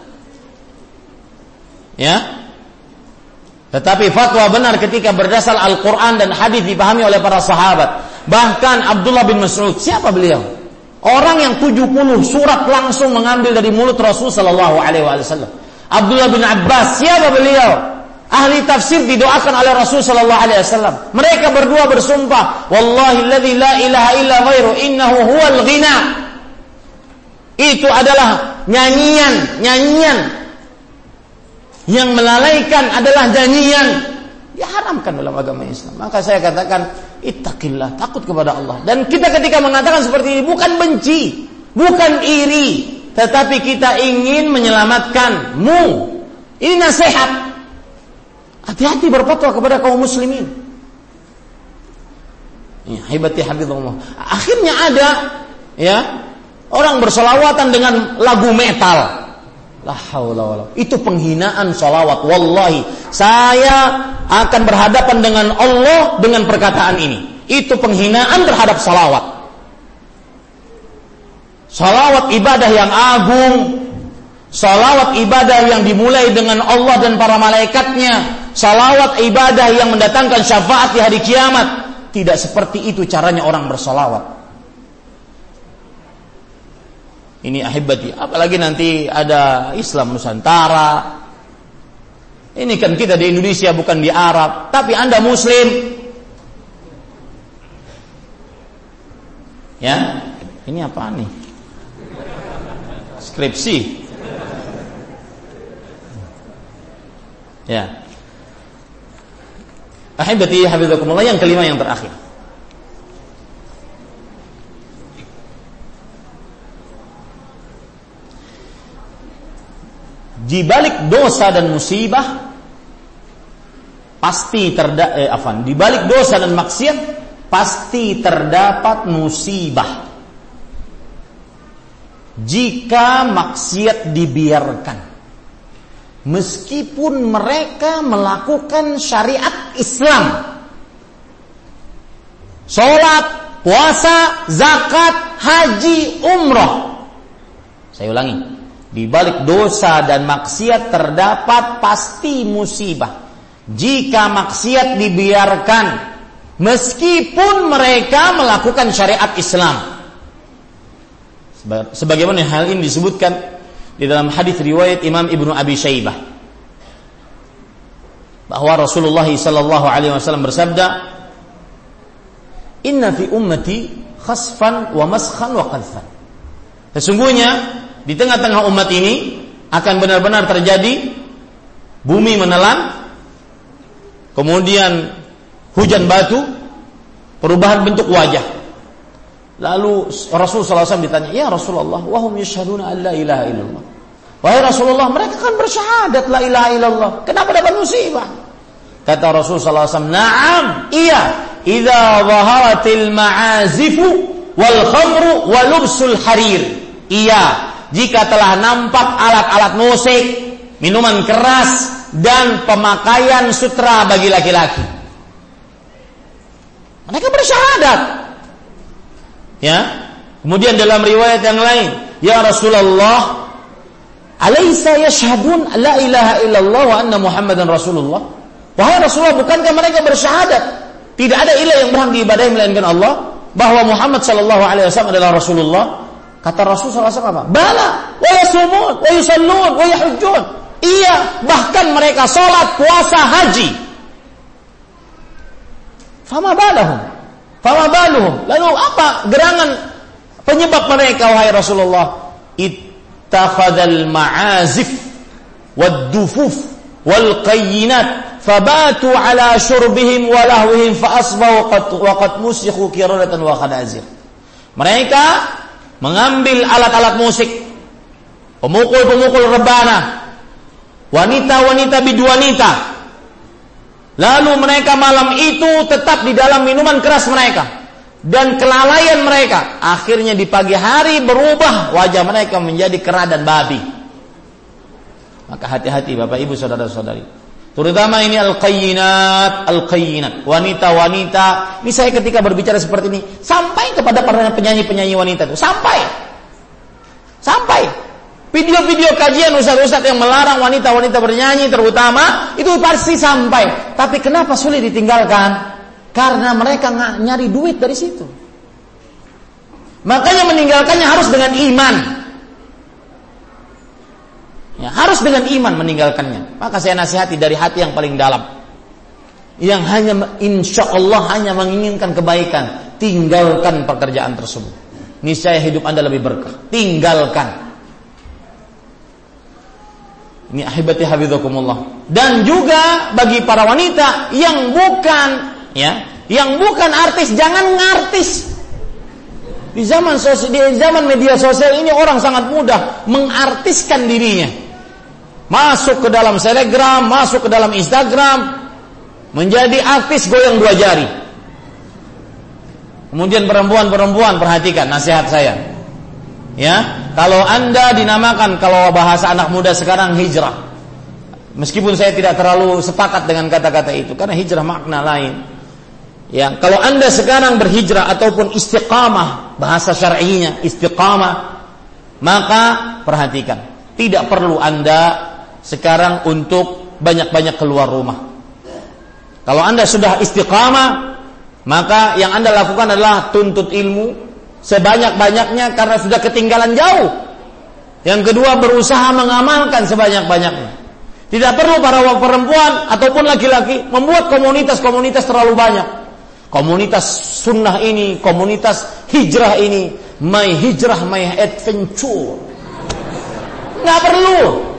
[SPEAKER 1] ya. Tetapi fatwa benar ketika berdasar Al-Quran dan hadis dipahami oleh para sahabat. Bahkan Abdullah bin Mas'ud, siapa beliau? Orang yang 70 surat langsung mengambil dari mulut Rasul sallallahu alaihi wasallam. Abdullah bin Abbas, siapa beliau? Ahli tafsir didoakan oleh Rasul sallallahu alaihi wasallam. Mereka berdua bersumpah, wallahi alladzi la ilaha illa ghairu innahu huwal ghina. Itu adalah nyanyian yang melalaikan adalah nyanyian. Diharamkan dalam agama Islam. Maka saya katakan, ittaqillah, takut kepada Allah. Dan kita ketika mengatakan seperti ini bukan benci, bukan iri, tetapi kita ingin menyelamatkanmu. Ini nasihat. Hati-hati berfatwa kepada kaum muslimin. Ya, hibati hafizahullah. Akhirnya ada orang bersolawatan dengan lagu metal. La haula wala. Itu penghinaan solawat. Wallahi, saya akan berhadapan dengan Allah dengan perkataan ini. Itu penghinaan terhadap solawat. Solawat ibadah yang agung, solawat ibadah yang dimulai dengan Allah dan para malaikatnya, solawat ibadah yang mendatangkan syafaat di hari kiamat. Tidak seperti itu caranya orang bersolawat. Ini ahibati, apalagi nanti ada Islam Nusantara. Ini kan kita di Indonesia, bukan di Arab, tapi Anda Muslim. Ya, ini apa nih? Skripsi. Ya. Ahibati hafizakumullah, yang kelima, yang terakhir. Di balik dosa dan musibah pasti di balik dosa dan maksiat pasti terdapat musibah. Jika maksiat dibiarkan, meskipun mereka melakukan syariat Islam, sholat, puasa, zakat, haji, umrah. Saya ulangi. Di balik dosa dan maksiat terdapat pasti musibah. Jika maksiat dibiarkan, meskipun mereka melakukan syariat Islam. Sebagaimana hal ini disebutkan di dalam hadis riwayat Imam Ibnu Abi Syaibah, bahwa Rasulullah sallallahu alaihi wasallam bersabda, "Inna fi ummati khasfan wa maskhan wa qadfan." Sesungguhnya di tengah-tengah umat ini akan benar-benar terjadi bumi menelan, kemudian hujan batu, perubahan bentuk wajah. Lalu Rasulullah SAW ditanya, ya Rasulullah, wahum yashhaduna an la ilaha illallah. Wahai Rasulullah, mereka kan bersyahadat la ilaha illallah, kenapa dapat musibah? Kata Rasulullah SAW, na'am, iya, idza zaharatil ma'azifu wal khamru wa lubsul harir. Iya, jika telah nampak alat-alat musik, minuman keras, dan pemakaian sutra bagi laki-laki. Mereka bersyahadat. Ya. Kemudian dalam riwayat yang lain, ya Rasulullah, alaysa yashhadun la ilaha illallah wa anna Muhammadan Rasulullah? Wahai Rasulullah, bukankah mereka bersyahadat tidak ada ilah yang berhak diibadahi melainkan Allah, bahwa Muhammad sallallahu alaihi wasallam adalah Rasulullah? Kata Rasulullah SAW apa? Bala, wa yasumun, wa yusallun, wa yahujjun. Iya, bahkan mereka salat, puasa, haji. Fama baluhum. Lalu apa gerangan penyebab mereka, wahai Rasulullah? Ittakhadhal ma'azif wad dufuf wal qayyinat fabatu ala syurbihim wa lahwihim fa asbahu wa qad musikhu qiradatan wa khanazir. Mereka mengambil alat-alat musik, pemukul-pemukul rebana, wanita-wanita biduanita. Lalu mereka malam itu tetap di dalam minuman keras mereka dan kelalaian mereka. Akhirnya di pagi hari berubah wajah mereka menjadi kera dan babi. Maka hati-hati Bapak Ibu saudara-saudari. Terutama ini al-qayyinat, wanita-wanita. Ini saya ketika berbicara seperti ini sampai kepada para penyanyi-penyanyi wanita itu, sampai video-video kajian ustaz-ustaz yang melarang wanita-wanita bernyanyi terutama itu pasti sampai. Tapi kenapa sulit ditinggalkan? Karena mereka nyari duit dari situ. Makanya meninggalkannya harus dengan iman. Ya, harus dengan iman meninggalkannya. Maka saya nasihati dari hati yang paling dalam, yang hanya insya Allah hanya menginginkan kebaikan, tinggalkan pekerjaan tersebut. Niscaya hidup Anda lebih berkah. Tinggalkan. Ini ahibati hafizakumullah. Dan juga bagi para wanita yang bukan artis, jangan ngartis. Di zaman media sosial ini orang sangat mudah mengartiskan dirinya. Masuk ke dalam Telegram, masuk ke dalam Instagram, menjadi artis goyang 2 jari. Kemudian perempuan perhatikan nasihat saya. Ya, kalau Anda dinamakan, kalau bahasa anak muda sekarang, hijrah. Meskipun saya tidak terlalu sepakat dengan kata-kata itu, karena hijrah makna lain. Ya, kalau Anda sekarang berhijrah ataupun istiqamah, bahasa syar'inya istiqamah, maka perhatikan, tidak perlu Anda sekarang untuk banyak-banyak keluar rumah. Kalau Anda sudah istiqamah, maka yang Anda lakukan adalah tuntut ilmu sebanyak-banyaknya karena sudah ketinggalan jauh. Yang kedua, berusaha mengamalkan sebanyak-banyaknya. Tidak perlu para perempuan ataupun laki-laki membuat komunitas-komunitas terlalu banyak. Komunitas sunnah ini, komunitas hijrah ini, my hijrah, my adventure. Nggak perlu.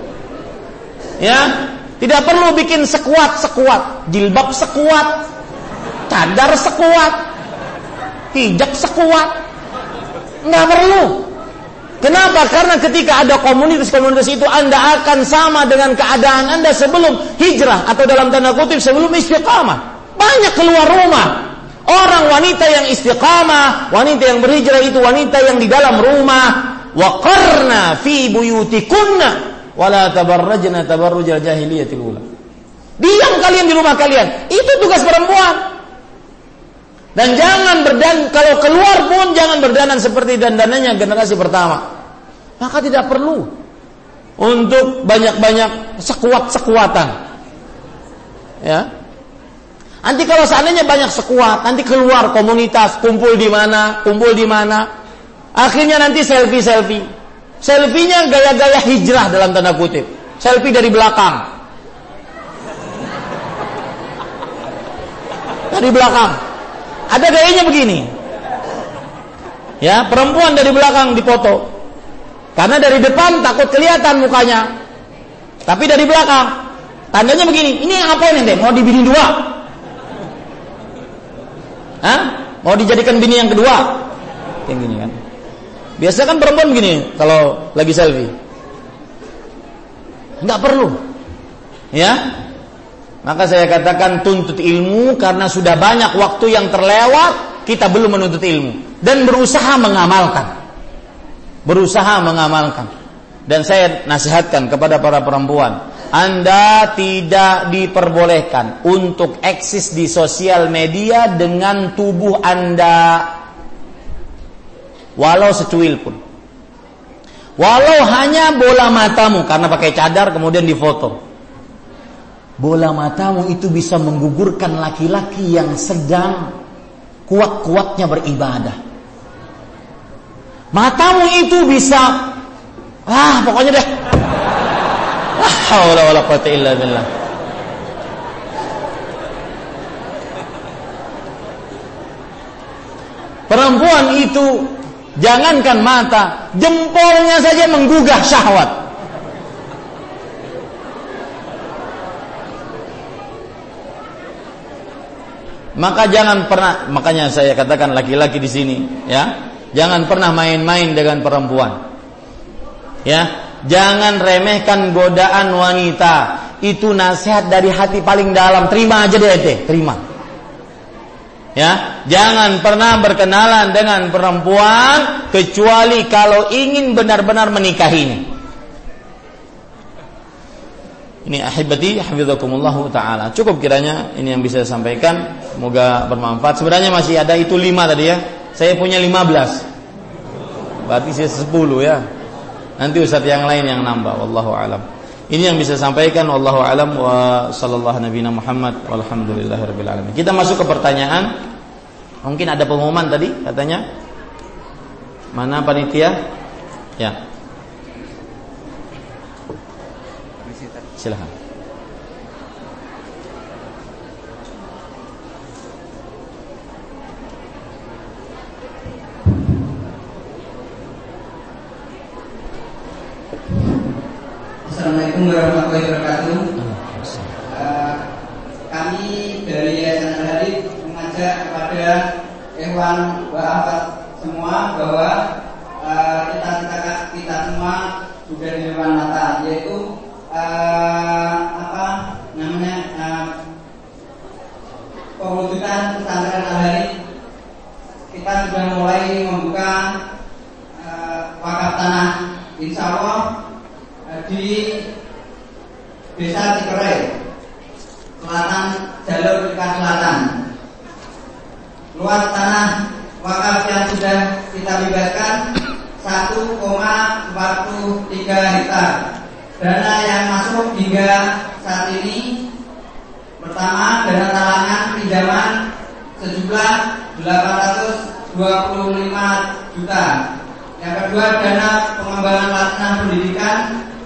[SPEAKER 1] Ya, tidak perlu bikin sekuat, jilbab sekuat, cadar sekuat, hijab sekuat. Nggak perlu. Kenapa? Karena ketika ada komunitas-komunitas itu, Anda akan sama dengan keadaan Anda sebelum hijrah, atau dalam tanda kutip sebelum istiqamah. Banyak keluar rumah. Orang wanita yang istiqamah, wanita yang berhijrah itu wanita yang di dalam rumah. Wa qarna fi buyutikunna wa la tabarrajna tabarrujal jahiliyatil ula. Diam kalian di rumah kalian. Itu tugas perempuan. Dan jangan kalau keluar pun jangan berdandan seperti dandanannya generasi pertama. Maka tidak perlu untuk banyak-banyak sekuat-sekuatan. Ya. Nanti kalau seandainya banyak sekuat, nanti keluar komunitas, kumpul di mana. Akhirnya nanti selfie. Selfie-nya gaya-gaya hijrah dalam tanda kutip. Selfie dari belakang. Dari belakang. Ada gayanya begini. Ya, perempuan dari belakang dipoto. Karena dari depan takut kelihatan mukanya. Tapi dari belakang tandanya begini. Ini apa ini, Dek? Mau dibini 2? Hah? Mau dijadikan bini yang kedua? Yang gini kan. Biasa kan perempuan begini kalau lagi selfie. Enggak perlu. Ya. Maka saya katakan tuntut ilmu, karena sudah banyak waktu yang terlewat, kita belum menuntut ilmu. Dan berusaha mengamalkan. Dan saya nasihatkan kepada para perempuan, Anda tidak diperbolehkan untuk eksis di sosial media dengan tubuh Anda, walau secuil pun. Walau hanya bola matamu, karena pakai cadar kemudian difoto. Bola matamu itu bisa menggugurkan laki-laki yang sedang kuat-kuatnya beribadah. Matamu itu bisa, pokoknya deh. La haula wala quwwata illa billah. Perempuan itu jangankan mata, jempolnya saja menggugah syahwat. Maka jangan pernah, makanya saya katakan laki-laki di sini, ya, jangan pernah main-main dengan perempuan. Ya, jangan remehkan godaan wanita. Itu nasihat dari hati paling dalam. Terima aja deh, terima. Ya, jangan pernah berkenalan dengan perempuan kecuali kalau ingin benar-benar menikahinya. Ini ahibati hafizakumullah ta'ala. Cukup kiranya ini yang bisa saya sampaikan. Semoga bermanfaat. Sebenarnya masih ada itu 5 tadi ya. Saya punya 15. Berarti saya 10 ya. Nanti ustaz yang lain yang nambah. Wallahu a'lam. Ini yang bisa sampaikan. Wallahu a'lam. Wa sallallahu nabiyana Muhammad. Walhamdulillahirabbil alamin. Kita masuk ke pertanyaan. Mungkin ada pengumuman tadi katanya. Mana panitia? Ya. Silakan.
[SPEAKER 2] Assalamualaikum warahmatullahi wabarakatuh. Kami dari Yayasan Al-Hadid mengajak kepada ikhwan wa akhwat semua bahwa kita semua sudah di depan mata, yaitu pewujudan pesantren Al-Hadid. Kita sudah mulai membuka wakaf tanah, insya Allah di Desa Cikerai Selatan, jalur Dekat Selatan. Luas tanah wakaf yang sudah kita bebaskan 1,43 hektar. Dana yang masuk hingga saat ini, pertama dana talangan pinjaman sejumlah 825 juta. Yang kedua dana pengembangan pelaksanaan pendidikan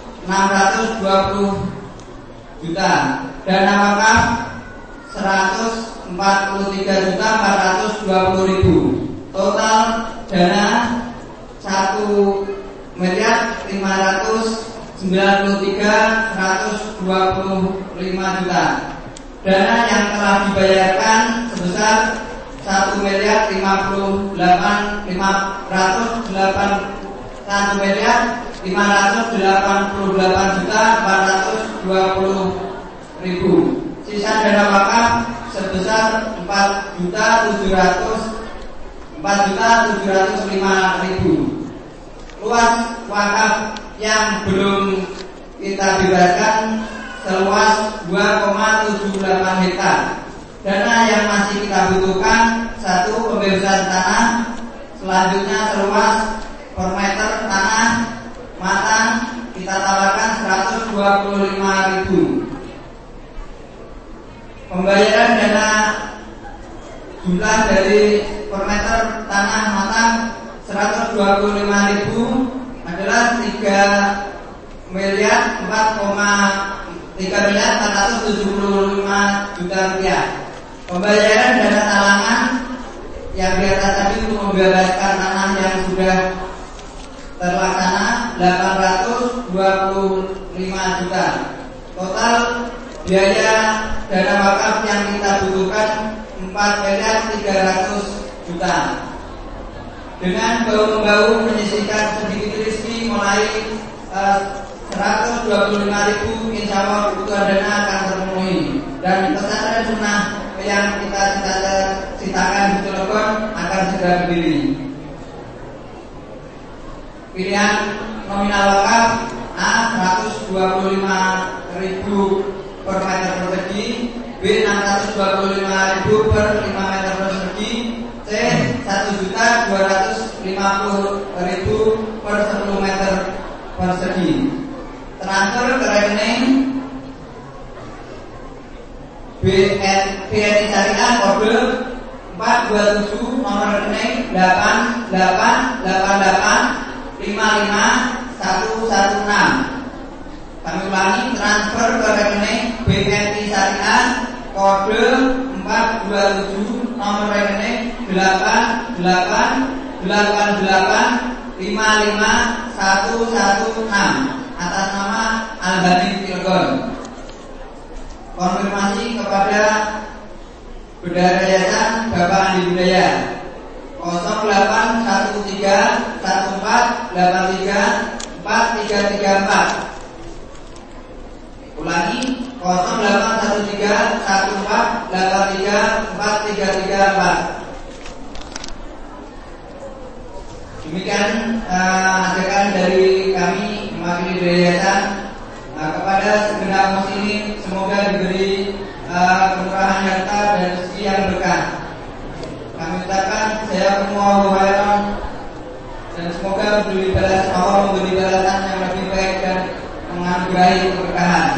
[SPEAKER 2] 620 juta. Dana wakaf 143.420.000. Total dana 1.593.125 juta. Dana yang telah dibayarkan sebesar 1.588.420.000. Sisa dana wakaf sebesar 4.705.000. Luas wakaf yang belum kita bebaskan seluas 2,78 hektar. Dana yang masih kita butuhkan, 1. Pembebasan tanah, selanjutnya seluas per meter tanah matang kita tawarkan 125.000. Pembayaran dana jumlah dari per meter tanah matang 125.000 adalah 3.475 juta rupiah. Pembayaran dana talangan yang di atas tadi untuk membebaskan tanah yang sudah terlaksana 825 juta. Total biaya dana wakaf yang kita butuhkan 4.300 juta. Dengan bau-bau menyisihkan sedikit rezeki mulai 125.000, insya Allah kebutuhan dana akan terpenuhi. Dan pesantren sunnah yang kita citakan di Cilegon akan segera berdiri. Pilihan nominal wakaf A 125.000 per meter persegi, B 625.000 per 5 meter persegi, C 1.250.000 per 10 meter persegi. Transfer ke rekening BNI Syariah kode 427 nomor rekening 888855116. Kami ulangi, transfer ke rekening BNI Syariah kode 427 nomor rekening 888855116 atas nama Al-Hadid Cilegon. Konfirmasi kepada Bendahara Yayasan Bapak Andi Budaya 081314334334. Ulangi, 081314334334. Demikian ajakan dari kami mewakili yayasan kepada segenap muslimin, semoga diberi kemurahan harta dan rezeki yang berkah. Kami ucapkan jazakumullahu khairan dan semoga memberi balasan Allah, memberi balasan yang lebih baik dan menganugerahi keberkahan.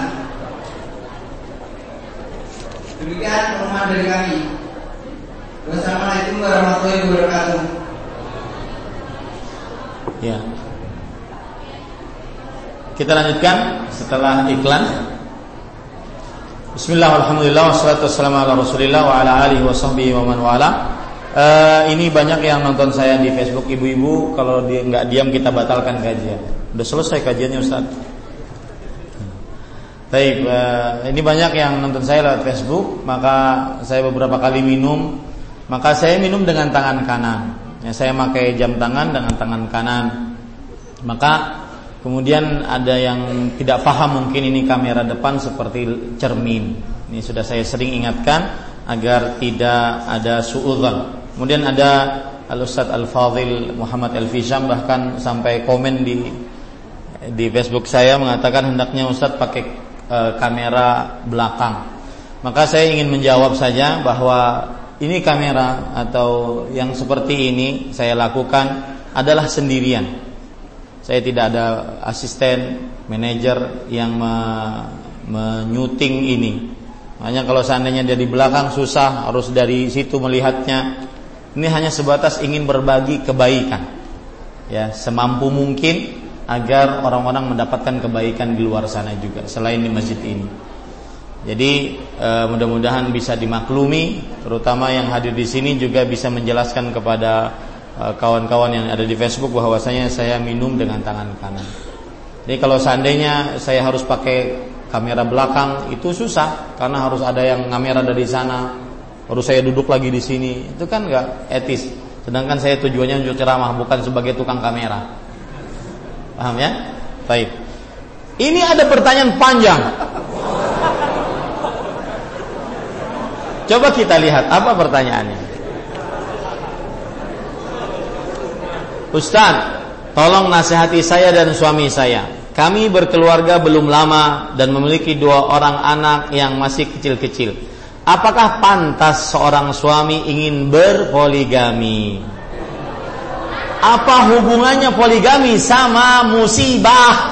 [SPEAKER 2] Demikian pengumuman dari kami. Wassalamualaikum warahmatullahi wabarakatuh.
[SPEAKER 1] Kita lanjutkan setelah iklan. Bismillah, alhamdulillah, wassalatu wassalamu ala rasulillah wa ala alihi wa sahbihi wa man wala. Ini banyak yang nonton saya di Facebook, ibu-ibu kalau dia nggak diam kita batalkan kajian. Udah selesai kajiannya Ustaz. Baik, ini banyak yang nonton saya lewat Facebook, maka saya beberapa kali minum, maka saya minum dengan tangan kanan. Ya, saya pakai jam tangan dengan tangan kanan. Maka kemudian ada yang tidak paham, mungkin ini kamera depan seperti cermin. Ini sudah saya sering ingatkan agar tidak ada suudzon. Kemudian ada Al-Ustadz Al-Fadhil Muhammad Al-Fisham bahkan sampai komen di Facebook saya mengatakan hendaknya Ustadz pakai kamera belakang. Maka saya ingin menjawab saja bahwa ini kamera atau yang seperti ini saya lakukan adalah sendirian. Saya tidak ada asisten, manajer yang menyuting ini. Makanya kalau seandainya dia di belakang susah, harus dari situ melihatnya. Ini hanya sebatas ingin berbagi kebaikan, ya, semampu mungkin agar orang-orang mendapatkan kebaikan di luar sana juga selain di masjid ini. Jadi mudah-mudahan bisa dimaklumi, terutama yang hadir di sini juga bisa menjelaskan kepada kawan-kawan yang ada di Facebook bahwasanya saya minum dengan tangan kanan. Jadi kalau seandainya saya harus pakai kamera belakang itu susah karena harus ada yang kamera dari sana, harus saya duduk lagi di sini, itu kan nggak etis. Sedangkan saya tujuannya untuk ceramah, bukan sebagai tukang kamera. Paham ya? Baik. Ini ada pertanyaan panjang. Coba kita lihat apa pertanyaannya. Ustaz, tolong nasihati saya dan suami saya. Kami berkeluarga belum lama dan memiliki 2 orang anak yang masih kecil-kecil. Apakah pantas seorang suami ingin berpoligami? Apa hubungannya poligami sama musibah?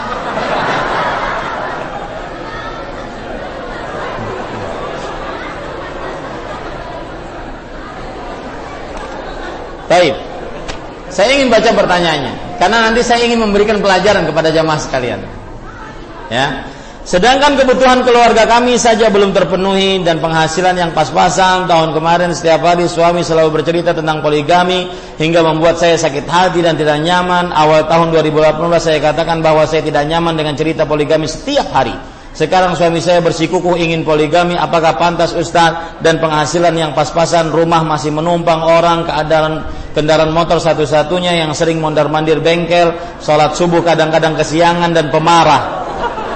[SPEAKER 1] Baik. Saya ingin baca pertanyaannya karena nanti saya ingin memberikan pelajaran kepada jamaah sekalian. Ya. Sedangkan kebutuhan keluarga kami saja belum terpenuhi dan penghasilan yang pas-pasan. Tahun kemarin setiap hari suami selalu bercerita tentang poligami hingga membuat saya sakit hati dan tidak nyaman. Awal tahun 2018 saya katakan bahwa saya tidak nyaman dengan cerita poligami setiap hari. Sekarang suami saya bersikukuh ingin poligami. Apakah pantas Ustaz? Dan penghasilan yang pas-pasan, rumah masih menumpang orang, keadaan kendaraan motor satu-satunya yang sering mondar-mandir bengkel, sholat subuh kadang-kadang kesiangan dan pemarah.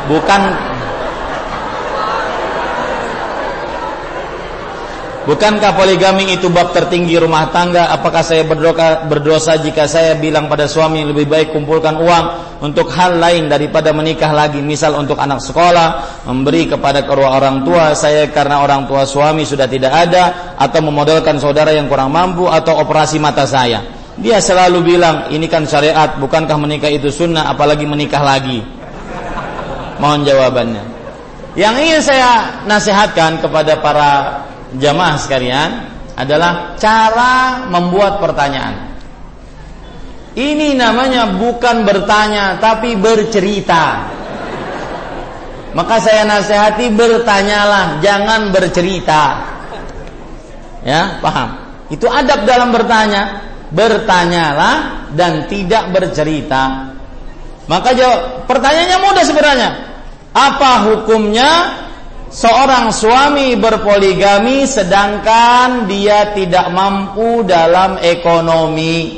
[SPEAKER 1] Bukankah poligami itu bab tertinggi rumah tangga? Apakah saya berdosa jika saya bilang pada suami lebih baik kumpulkan uang untuk hal lain daripada menikah lagi, misal untuk anak sekolah, memberi kepada kedua orang tua saya karena orang tua suami sudah tidak ada, atau memodalkan saudara yang kurang mampu, atau operasi mata saya? Dia selalu bilang ini kan syariat, bukankah menikah itu sunnah, apalagi menikah lagi? Mohon jawabannya. Yang ingin saya nasihatkan kepada para jamaah sekalian adalah cara membuat pertanyaan. Ini namanya bukan bertanya tapi bercerita. Maka saya nasihati bertanyalah, jangan bercerita. Ya, paham? Itu adab dalam bertanya. Bertanyalah dan tidak bercerita. Maka pertanyaannya mudah sebenarnya. Apa hukumnya seorang suami berpoligami sedangkan dia tidak mampu dalam ekonomi?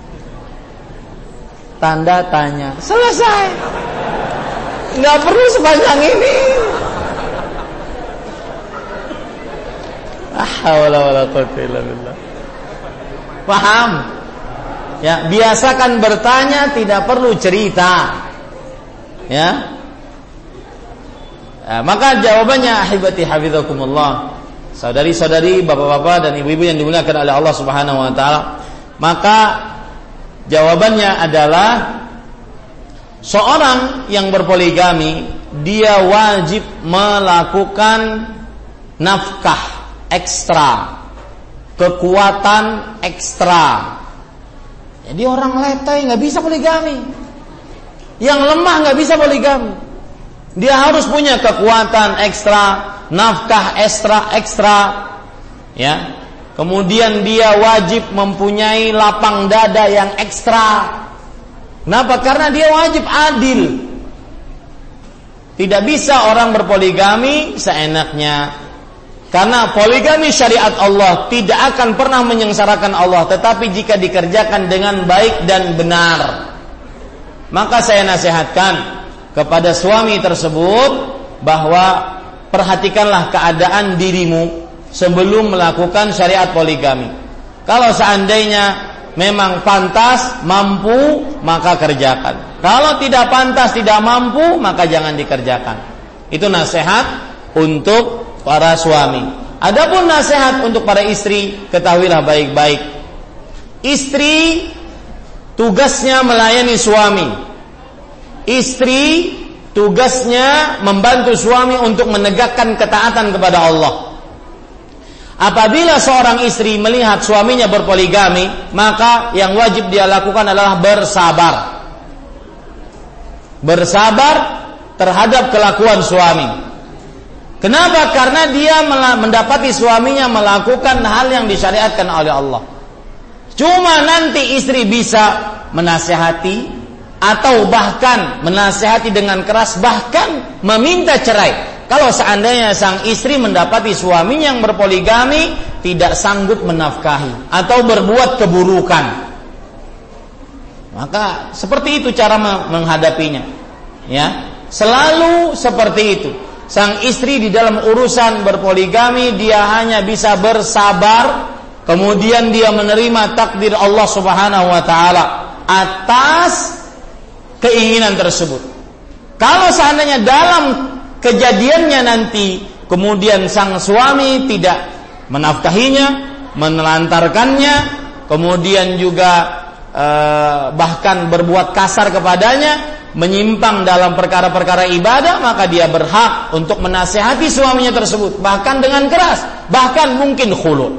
[SPEAKER 1] Tanda tanya. Selesai. Nggak perlu sepanjang ini. Paham? Ya, biasakan bertanya, tidak perlu cerita. Ya. Maka jawabannya ahibati hafizakumullah, saudari-saudari, bapak-bapak dan ibu-ibu yang dimuliakan oleh Allah Subhanahu wa taala, maka jawabannya adalah seorang yang berpoligami dia wajib melakukan nafkah ekstra, kekuatan ekstra. Jadi orang letoy nggak bisa poligami. Yang lemah nggak bisa poligami. Dia harus punya kekuatan ekstra, nafkah ekstra, ya. Kemudian dia wajib mempunyai lapang dada yang ekstra. Kenapa? Karena dia wajib adil. Tidak bisa orang berpoligami seenaknya. Karena poligami syariat Allah tidak akan pernah menyengsarakan Allah, tetapi jika dikerjakan dengan baik dan benar. Maka saya nasihatkan kepada suami tersebut bahwa perhatikanlah keadaan dirimu sebelum melakukan syariat poligami. Kalau seandainya memang pantas, mampu, maka kerjakan. Kalau tidak pantas, tidak mampu, maka jangan dikerjakan. Itu nasihat untuk para suami. Adapun nasihat untuk para istri, ketahuilah baik-baik. Istri tugasnya melayani suami. Istri tugasnya membantu suami untuk menegakkan ketaatan kepada Allah. Apabila seorang istri melihat suaminya berpoligami, maka yang wajib dia lakukan adalah bersabar. Bersabar terhadap kelakuan suami. Kenapa? Karena dia mendapati suaminya melakukan hal yang disyariatkan oleh Allah. Cuma nanti istri bisa menasihati atau bahkan menasihati dengan keras, bahkan meminta cerai. Kalau seandainya sang istri mendapati suaminya yang berpoligami tidak sanggup menafkahi atau berbuat keburukan, maka seperti itu cara menghadapinya. Ya, selalu seperti itu. Sang istri di dalam urusan berpoligami dia hanya bisa bersabar, kemudian dia menerima takdir Allah Subhanahu wa taala atas keinginan tersebut. Kalau seandainya dalam kejadiannya nanti kemudian sang suami tidak menafkahinya, menelantarkannya, kemudian juga bahkan berbuat kasar kepadanya, menyimpang dalam perkara-perkara ibadah, maka dia berhak untuk menasihati suaminya tersebut, bahkan dengan keras, bahkan mungkin khulu.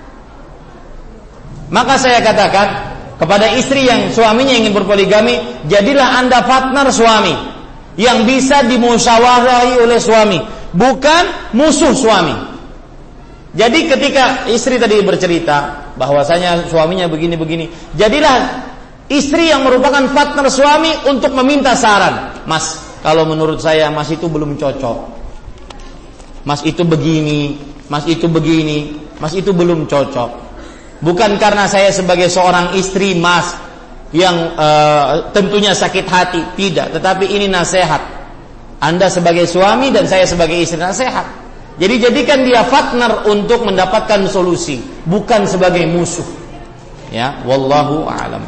[SPEAKER 1] Maka saya katakan kepada istri yang suaminya ingin berpoligami, jadilah Anda partner suami yang bisa dimusyawarahi oleh suami, bukan musuh suami. Jadi ketika istri tadi bercerita bahwasanya suaminya begini-begini, jadilah istri yang merupakan partner suami untuk meminta saran. Mas, kalau menurut saya Mas itu belum cocok. Mas itu begini, Mas itu begini, Mas itu belum cocok. Bukan karena saya sebagai seorang istri Mas yang tentunya sakit hati, tidak, tetapi ini nasihat. Anda sebagai suami dan saya sebagai istri, nasihat. Jadi jadikan dia partner untuk mendapatkan solusi, bukan sebagai musuh. Ya, wallahu a'lam.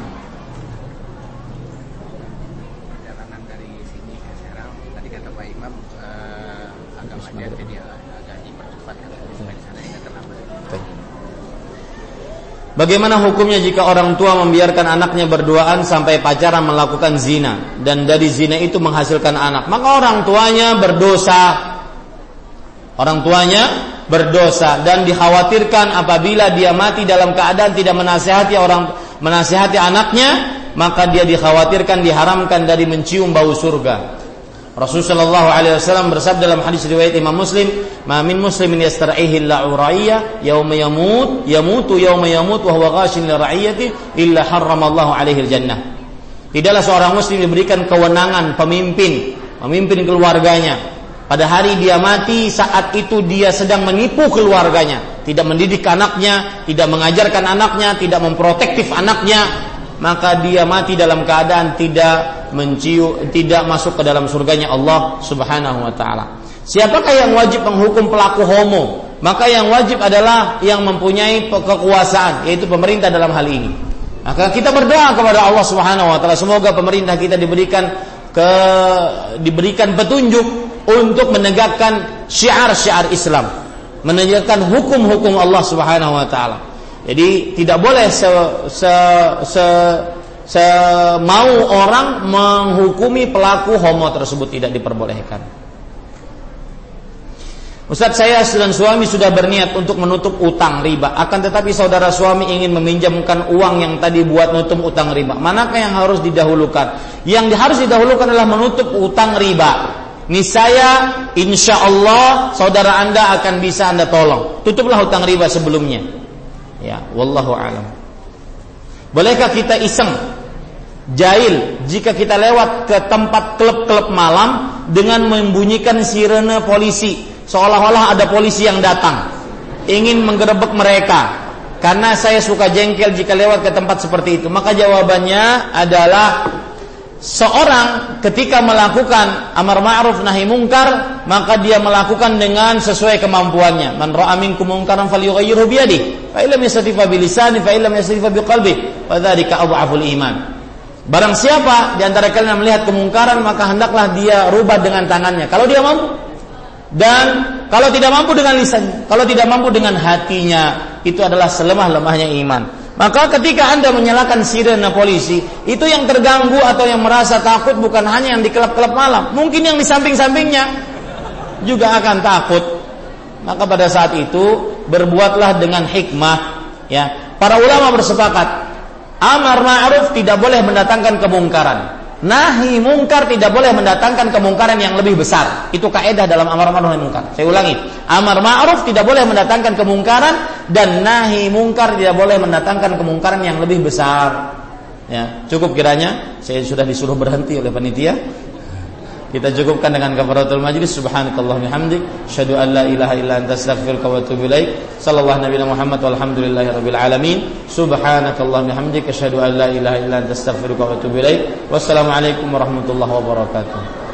[SPEAKER 2] Perjalanan dari sini ke Serang, tadi kata Pak Imam agamanya jadi agak dipercepat supaya di sana tidak terlambat.
[SPEAKER 1] Bagaimana hukumnya jika orang tua membiarkan anaknya berduaan sampai pacaran melakukan zina dan dari zina itu menghasilkan anak? Maka orang tuanya berdosa. Orang tuanya berdosa dan dikhawatirkan apabila dia mati dalam keadaan tidak menasihati anaknya, maka dia dikhawatirkan diharamkan dari mencium bau surga. Rasulullah sallallahu alaihi wasallam bersabda dalam hadis riwayat Imam Muslim, "Ma min muslimin yastar'ihi al-ra'iyya yawma yamutu yawma yamut wa huwa ghashin li ra'iyati illa harramallahu alaihi al-jannah." Tidaklah seorang muslim diberikan kewenangan pemimpin keluarganya. Pada hari dia mati, saat itu dia sedang menipu keluarganya, tidak mendidik anaknya, tidak mengajarkan anaknya, tidak memprotektif anaknya, maka dia mati dalam keadaan tidak masuk ke dalam surganya Allah Subhanahu wa taala. Siapakah yang wajib menghukum pelaku homo? Maka yang wajib adalah yang mempunyai kekuasaan, yaitu pemerintah dalam hal ini. Maka kita berdoa kepada Allah Subhanahu wa taala, semoga pemerintah kita diberikan petunjuk untuk menegakkan syiar-syiar Islam, menegakkan hukum-hukum Allah Subhanahu wa taala. Jadi tidak boleh mau orang menghukumi pelaku homo tersebut, tidak diperbolehkan. Ustaz, saya dan suami sudah berniat untuk menutup utang riba, akan tetapi saudara suami ingin meminjamkan uang yang tadi buat nutup utang riba. Manakah yang harus didahulukan? Yang harus didahulukan adalah menutup utang riba. Niscaya insya Allah saudara Anda akan bisa Anda tolong. Tutuplah utang riba sebelumnya. Ya, wallahu a'lam. Bolehkah kita iseng, jahil, jika kita lewat ke tempat klub-klub malam dengan membunyikan sirene polisi, seolah-olah ada polisi yang datang ingin menggerebek mereka? Karena saya suka jengkel jika lewat ke tempat seperti itu. Maka jawabannya adalah, seorang ketika melakukan amar ma'ruf nahi mungkar, maka dia melakukan dengan sesuai kemampuannya. Man ra'a minkum munkaran falyughayyirhu bi yadihi, fa illam yastati' fa bi lisanihi, fa illam yastati' fa bi qalbihi, fa dzalika adhaful iman. Barang siapa di antara kalian melihat kemungkaran, maka hendaklah dia rubah dengan tangannya kalau dia mampu, dan kalau tidak mampu dengan lisannya, kalau tidak mampu dengan hatinya. Itu adalah selemah-lemahnya iman. Maka ketika Anda menyalakan sirene polisi, itu yang terganggu atau yang merasa takut bukan hanya yang di klub-klub malam, mungkin yang di samping-sampingnya juga akan takut. Maka pada saat itu berbuatlah dengan hikmah. Ya, para ulama bersepakat, amar ma'ruf tidak boleh mendatangkan kemungkaran, nahi mungkar tidak boleh mendatangkan kemungkaran yang lebih besar. Itu kaidah dalam amar ma'ruf nahi mungkar. Saya ulangi, amar ma'ruf tidak boleh mendatangkan kemungkaran, dan nahi mungkar tidak boleh mendatangkan kemungkaran yang lebih besar. Ya, cukup kiranya, saya sudah disuruh berhenti oleh panitia. Kita cukupkan dengan kafaratul majlis. Subhanakallahumma hamdik, asyhadu an la ilaha illa anta, astaghfiruka wa atubu ilaik. Sallallahu nabiyana Muhammad walhamdulillahirabbil alamin. Subhanakallahumma hamdik, asyhadu an la ilaha illa anta, astaghfiruka wa atubu ilaik. Wassalamualaikum warahmatullahi wabarakatuh.